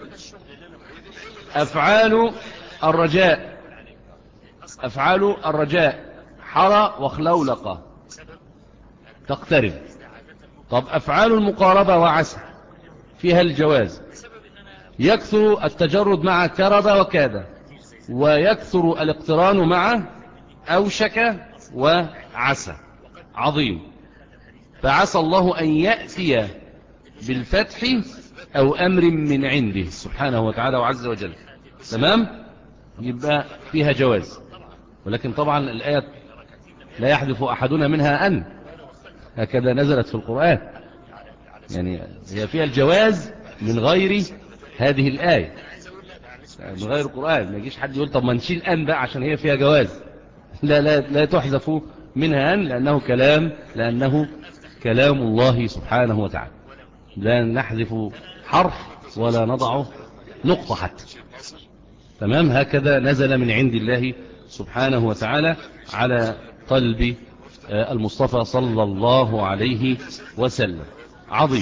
أفعال الرجاء، أفعال الرجاء حرى وخلولقة تقترن. طب أفعال المقاربة وعسى فيها الجواز، يكثر التجرد مع كرب وكاد، ويكثر الاقتران مع أوشك وعسى. عظيم. فعسى الله أن يأتي بالفتح أو أمر من عنده سبحانه وتعالى وعز وجل. تمام. يبقى فيها جواز، ولكن طبعا الآية لا يحذف أحدنا منها أن، هكذا نزلت في القرآن، يعني هي فيها الجواز من غير هذه الآية، من غير القرآن. ما يجيش حد يقول طب ما نشيل أن بقى عشان هي فيها جواز. لا لا لا تحذف منها أن، لأنه كلام لأنه كلام الله سبحانه وتعالى. لا نحذف حرف ولا نضع نقطة حتى. تمام. هكذا نزل من عند الله سبحانه وتعالى على قلب المصطفى صلى الله عليه وسلم. عظيم.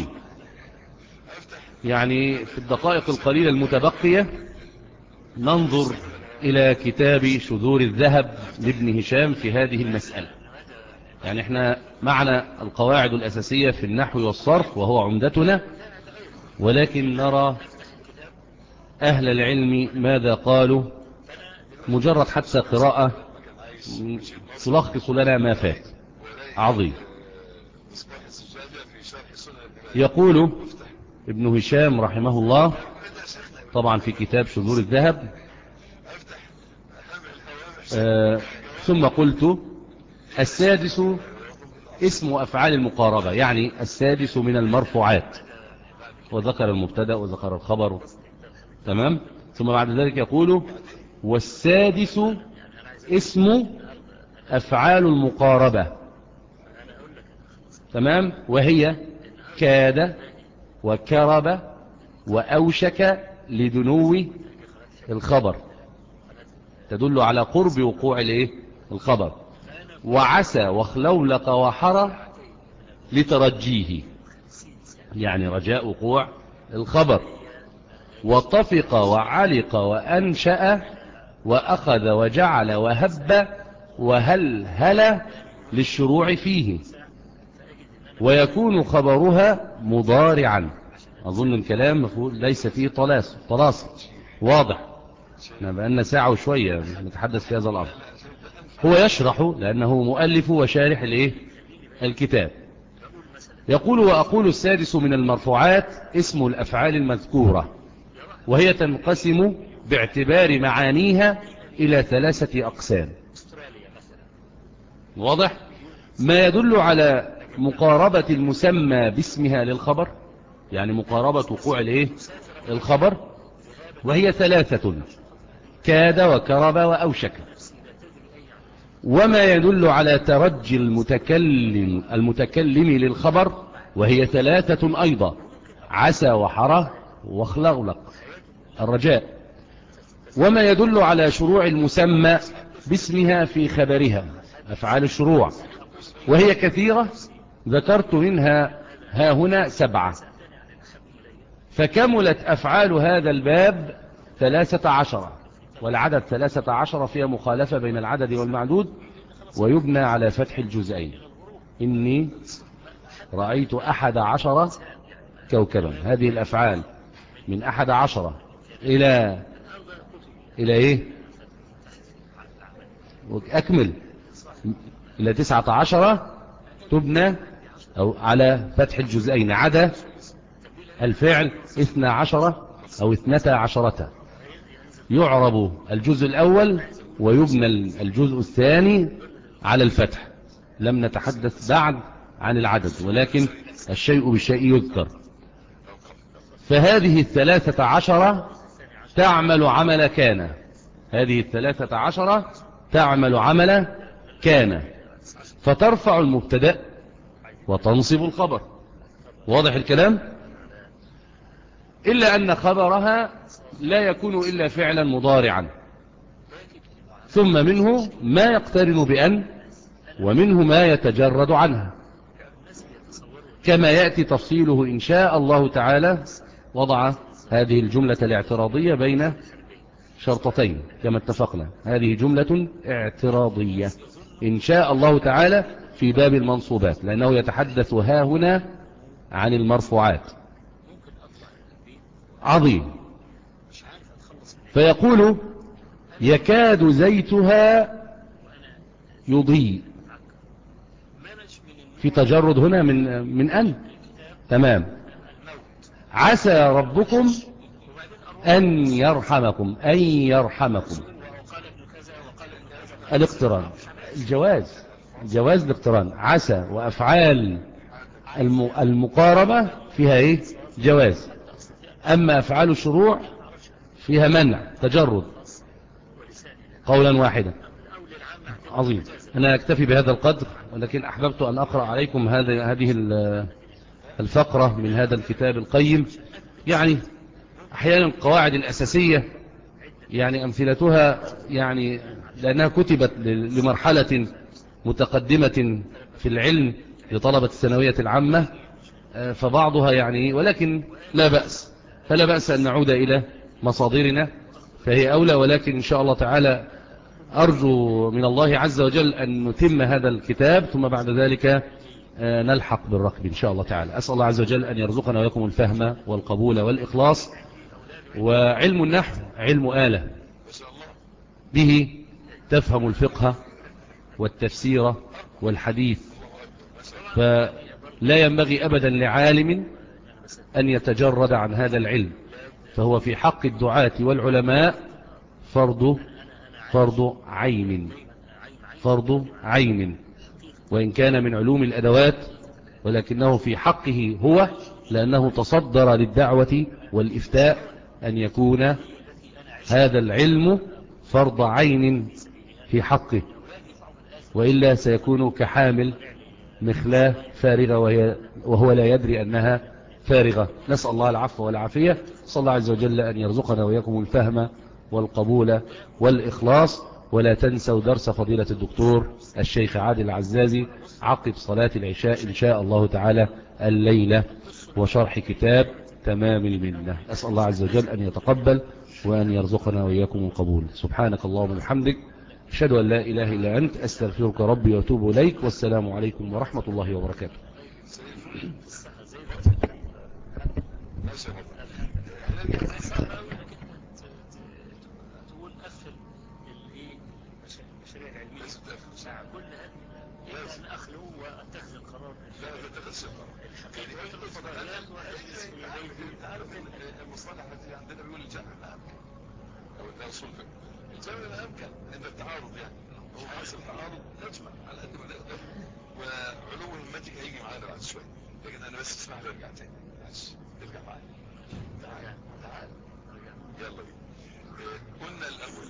يعني في الدقائق القليلة المتبقية ننظر إلى كتاب شذور الذهب لابن هشام في هذه المسألة. يعني احنا معنا القواعد الأساسية في النحو والصرف وهو عمدتنا، ولكن نرى أهل العلم ماذا قالوا، مجرد حتى قراءة تلخص لنا ما فات. عظيم. يقول ابن هشام رحمه الله طبعا في كتاب شذور الذهب: آه ثم قلت السادس اسم أفعال المقاربة، يعني السادس من المرفوعات، وذكر المبتدأ وذكر الخبر. تمام. ثم بعد ذلك يقول والسادس اسم أفعال المقاربة. تمام. وهي كاد وكرب وأوشك لدنو الخبر، تدل على قرب وقوع الايه الخبر. وعسى وخلولق وحرى لترجيه، يعني رجاء وقوع الخبر. وطفق وعلق وأنشأ وأخذ وجعل وهب وهلهل للشروع فيه، ويكون خبرها مضارعا. أظن الكلام ليس فيه طلاس واضح، احنا بقالنا ساعة وشوية نتحدث في هذا الأمر. هو يشرح لأنه مؤلف وشارح الايه الكتاب. يقول وأقول السادس من المرفوعات اسم الأفعال المذكورة، وهي تنقسم باعتبار معانيها إلى ثلاثة أقسام. واضح؟ ما يدل على مقاربة المسمى باسمها للخبر، يعني مقاربة وقوع الايه الخبر، وهي ثلاثة: كاد وكرب وأوشك. وما يدل على ترجي المتكلم المتكلم للخبر، وهي ثلاثة أيضا: عسى وحرى وخلغلق الرجاء. وما يدل على شروع المسمى باسمها في خبرها، أفعال الشروع، وهي كثيرة، ذكرت منها ها هنا سبعة. فكملت أفعال هذا الباب ثلاثة عشر، والعدد ثلاثة عشر فيها مخالفة بين العدد والمعدود، ويبنى على فتح الجزئين. إني رأيت أحد عشر كوكبا. هذه الأفعال من أحد عشر إلى إلى إيه أكمل إلى تسعة عشر تبنى أو على فتح الجزئين، عدا الفعل اثنى عشر أو اثنتا عشرة، يعرب الجزء الأول ويبنى الجزء الثاني على الفتح. لم نتحدث بعد عن العدد، ولكن الشيء بالشيء يذكر. فهذه الثلاثة عشر تعمل عمل كان، هذه الثلاثة عشر تعمل عمل كان، فترفع المبتدأ وتنصب الخبر. واضح الكلام؟ إلا أن خبرها لا يكون إلا فعلا مضارعا، ثم منه ما يقترن بأن، ومنه ما يتجرد عنها، كما يأتي تفصيله إن شاء الله تعالى. وضع هذه الجملة الاعتراضية بين شرطتين كما اتفقنا، هذه جملة اعتراضية إن شاء الله تعالى في باب المنصوبات، لأنه يتحدث ها هنا عن المرفوعات. عظيم. فيقول يكاد زيتها يضيء، في تجرد هنا من من أن. تمام. عسى ربكم أن يرحمكم، أن يرحمكم الاقتران، الجواز، جواز الاقتران. عسى وأفعال المقاربة فيها ايه جواز، أما أفعال الشروع فيها منع تجرد قولا واحدا. عظيم. أنا أكتفي بهذا القدر، ولكن أحببت أن أقرأ عليكم هذه هذه الفقرة من هذا الكتاب القيم. يعني أحيانا القواعد الأساسية يعني أمثلتها يعني لأنها كتبت لمرحلة متقدمة في العلم لطلبة الثانوية العامة، فبعضها يعني، ولكن لا بأس، فلا بأس أن نعود إلى مصادرنا فهي أولى. ولكن إن شاء الله تعالى أرجو من الله عز وجل أن نتم هذا الكتاب، ثم بعد ذلك نلحق بالركب إن شاء الله تعالى. أسأل الله عز وجل أن يرزقنا ويكم الفهم والقبول والإخلاص. وعلم النحو علم آلة، به تفهم الفقه والتفسير والحديث، فلا ينبغي أبدا لعالم أن يتجرد عن هذا العلم، فهو في حق الدعاة والعلماء فرض فرض عين فرض عين وإن كان من علوم الأدوات، ولكنه في حقه هو، لأنه تصدر للدعوة والإفتاء، أن يكون هذا العلم فرض عين في حقه، وإلا سيكون كحامل مخلاه فارغة وهي وهو لا يدري أنها فارغة. نسأل الله العفو والعافية. صلى الله عز وجل أن يرزقنا وإياكم الفهم والقبول والإخلاص. ولا تنسوا درس فضيلة الدكتور الشيخ عادل العزازي عقب صلاة العشاء إن شاء الله تعالى الليلة، وشرح كتاب تمام المنة. أسأل الله عز وجل أن يتقبل وأن يرزقنا وإياكم القبول. سبحانك اللهم وبحمدك، أشهد أن لا إله إلا أنت، أستغفرك ربي وأتوب إليك، والسلام عليكم ورحمة الله وبركاته. المصطلح التي عندنا بيقول الجمع الامكن او الاصول الجمع الامكن عند التعارض، يعني هو حاصل تعارض نجمع على قد ما نقدر، وعلو همتك هيجي معانا بعد شويه، لكن انا بس اسمح لي ارجع تاني. معلش ارجع معايا، تعال تعال يلا بينا. قلنا الاول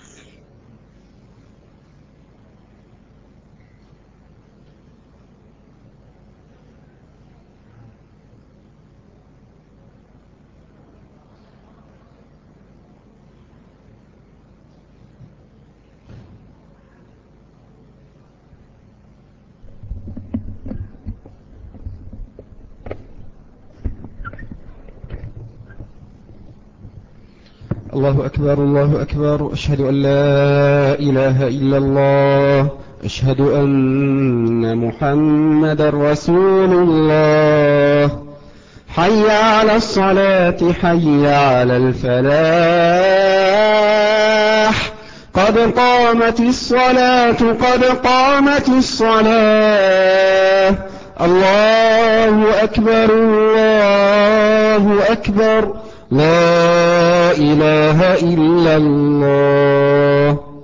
الله أكبر الله أكبر، أشهد أن لا إله إلا الله، أشهد أن محمد رسول الله. حي على الصلاة حي على الفلاح، قد قامت الصلاة قد قامت الصلاة. الله أكبر الله أكبر، لا إله إلا الله.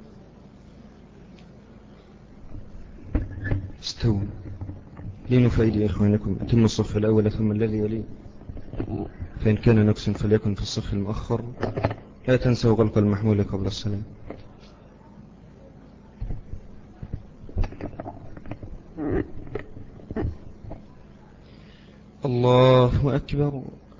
استووا لينوا فأيدي إخوانكم، أتموا الصف الأول ثم الذي يليه، فإن كان نقص فليكن في الصف المؤخر. لا تنسوا غلق المحمول قبل السلام. الله أكبر.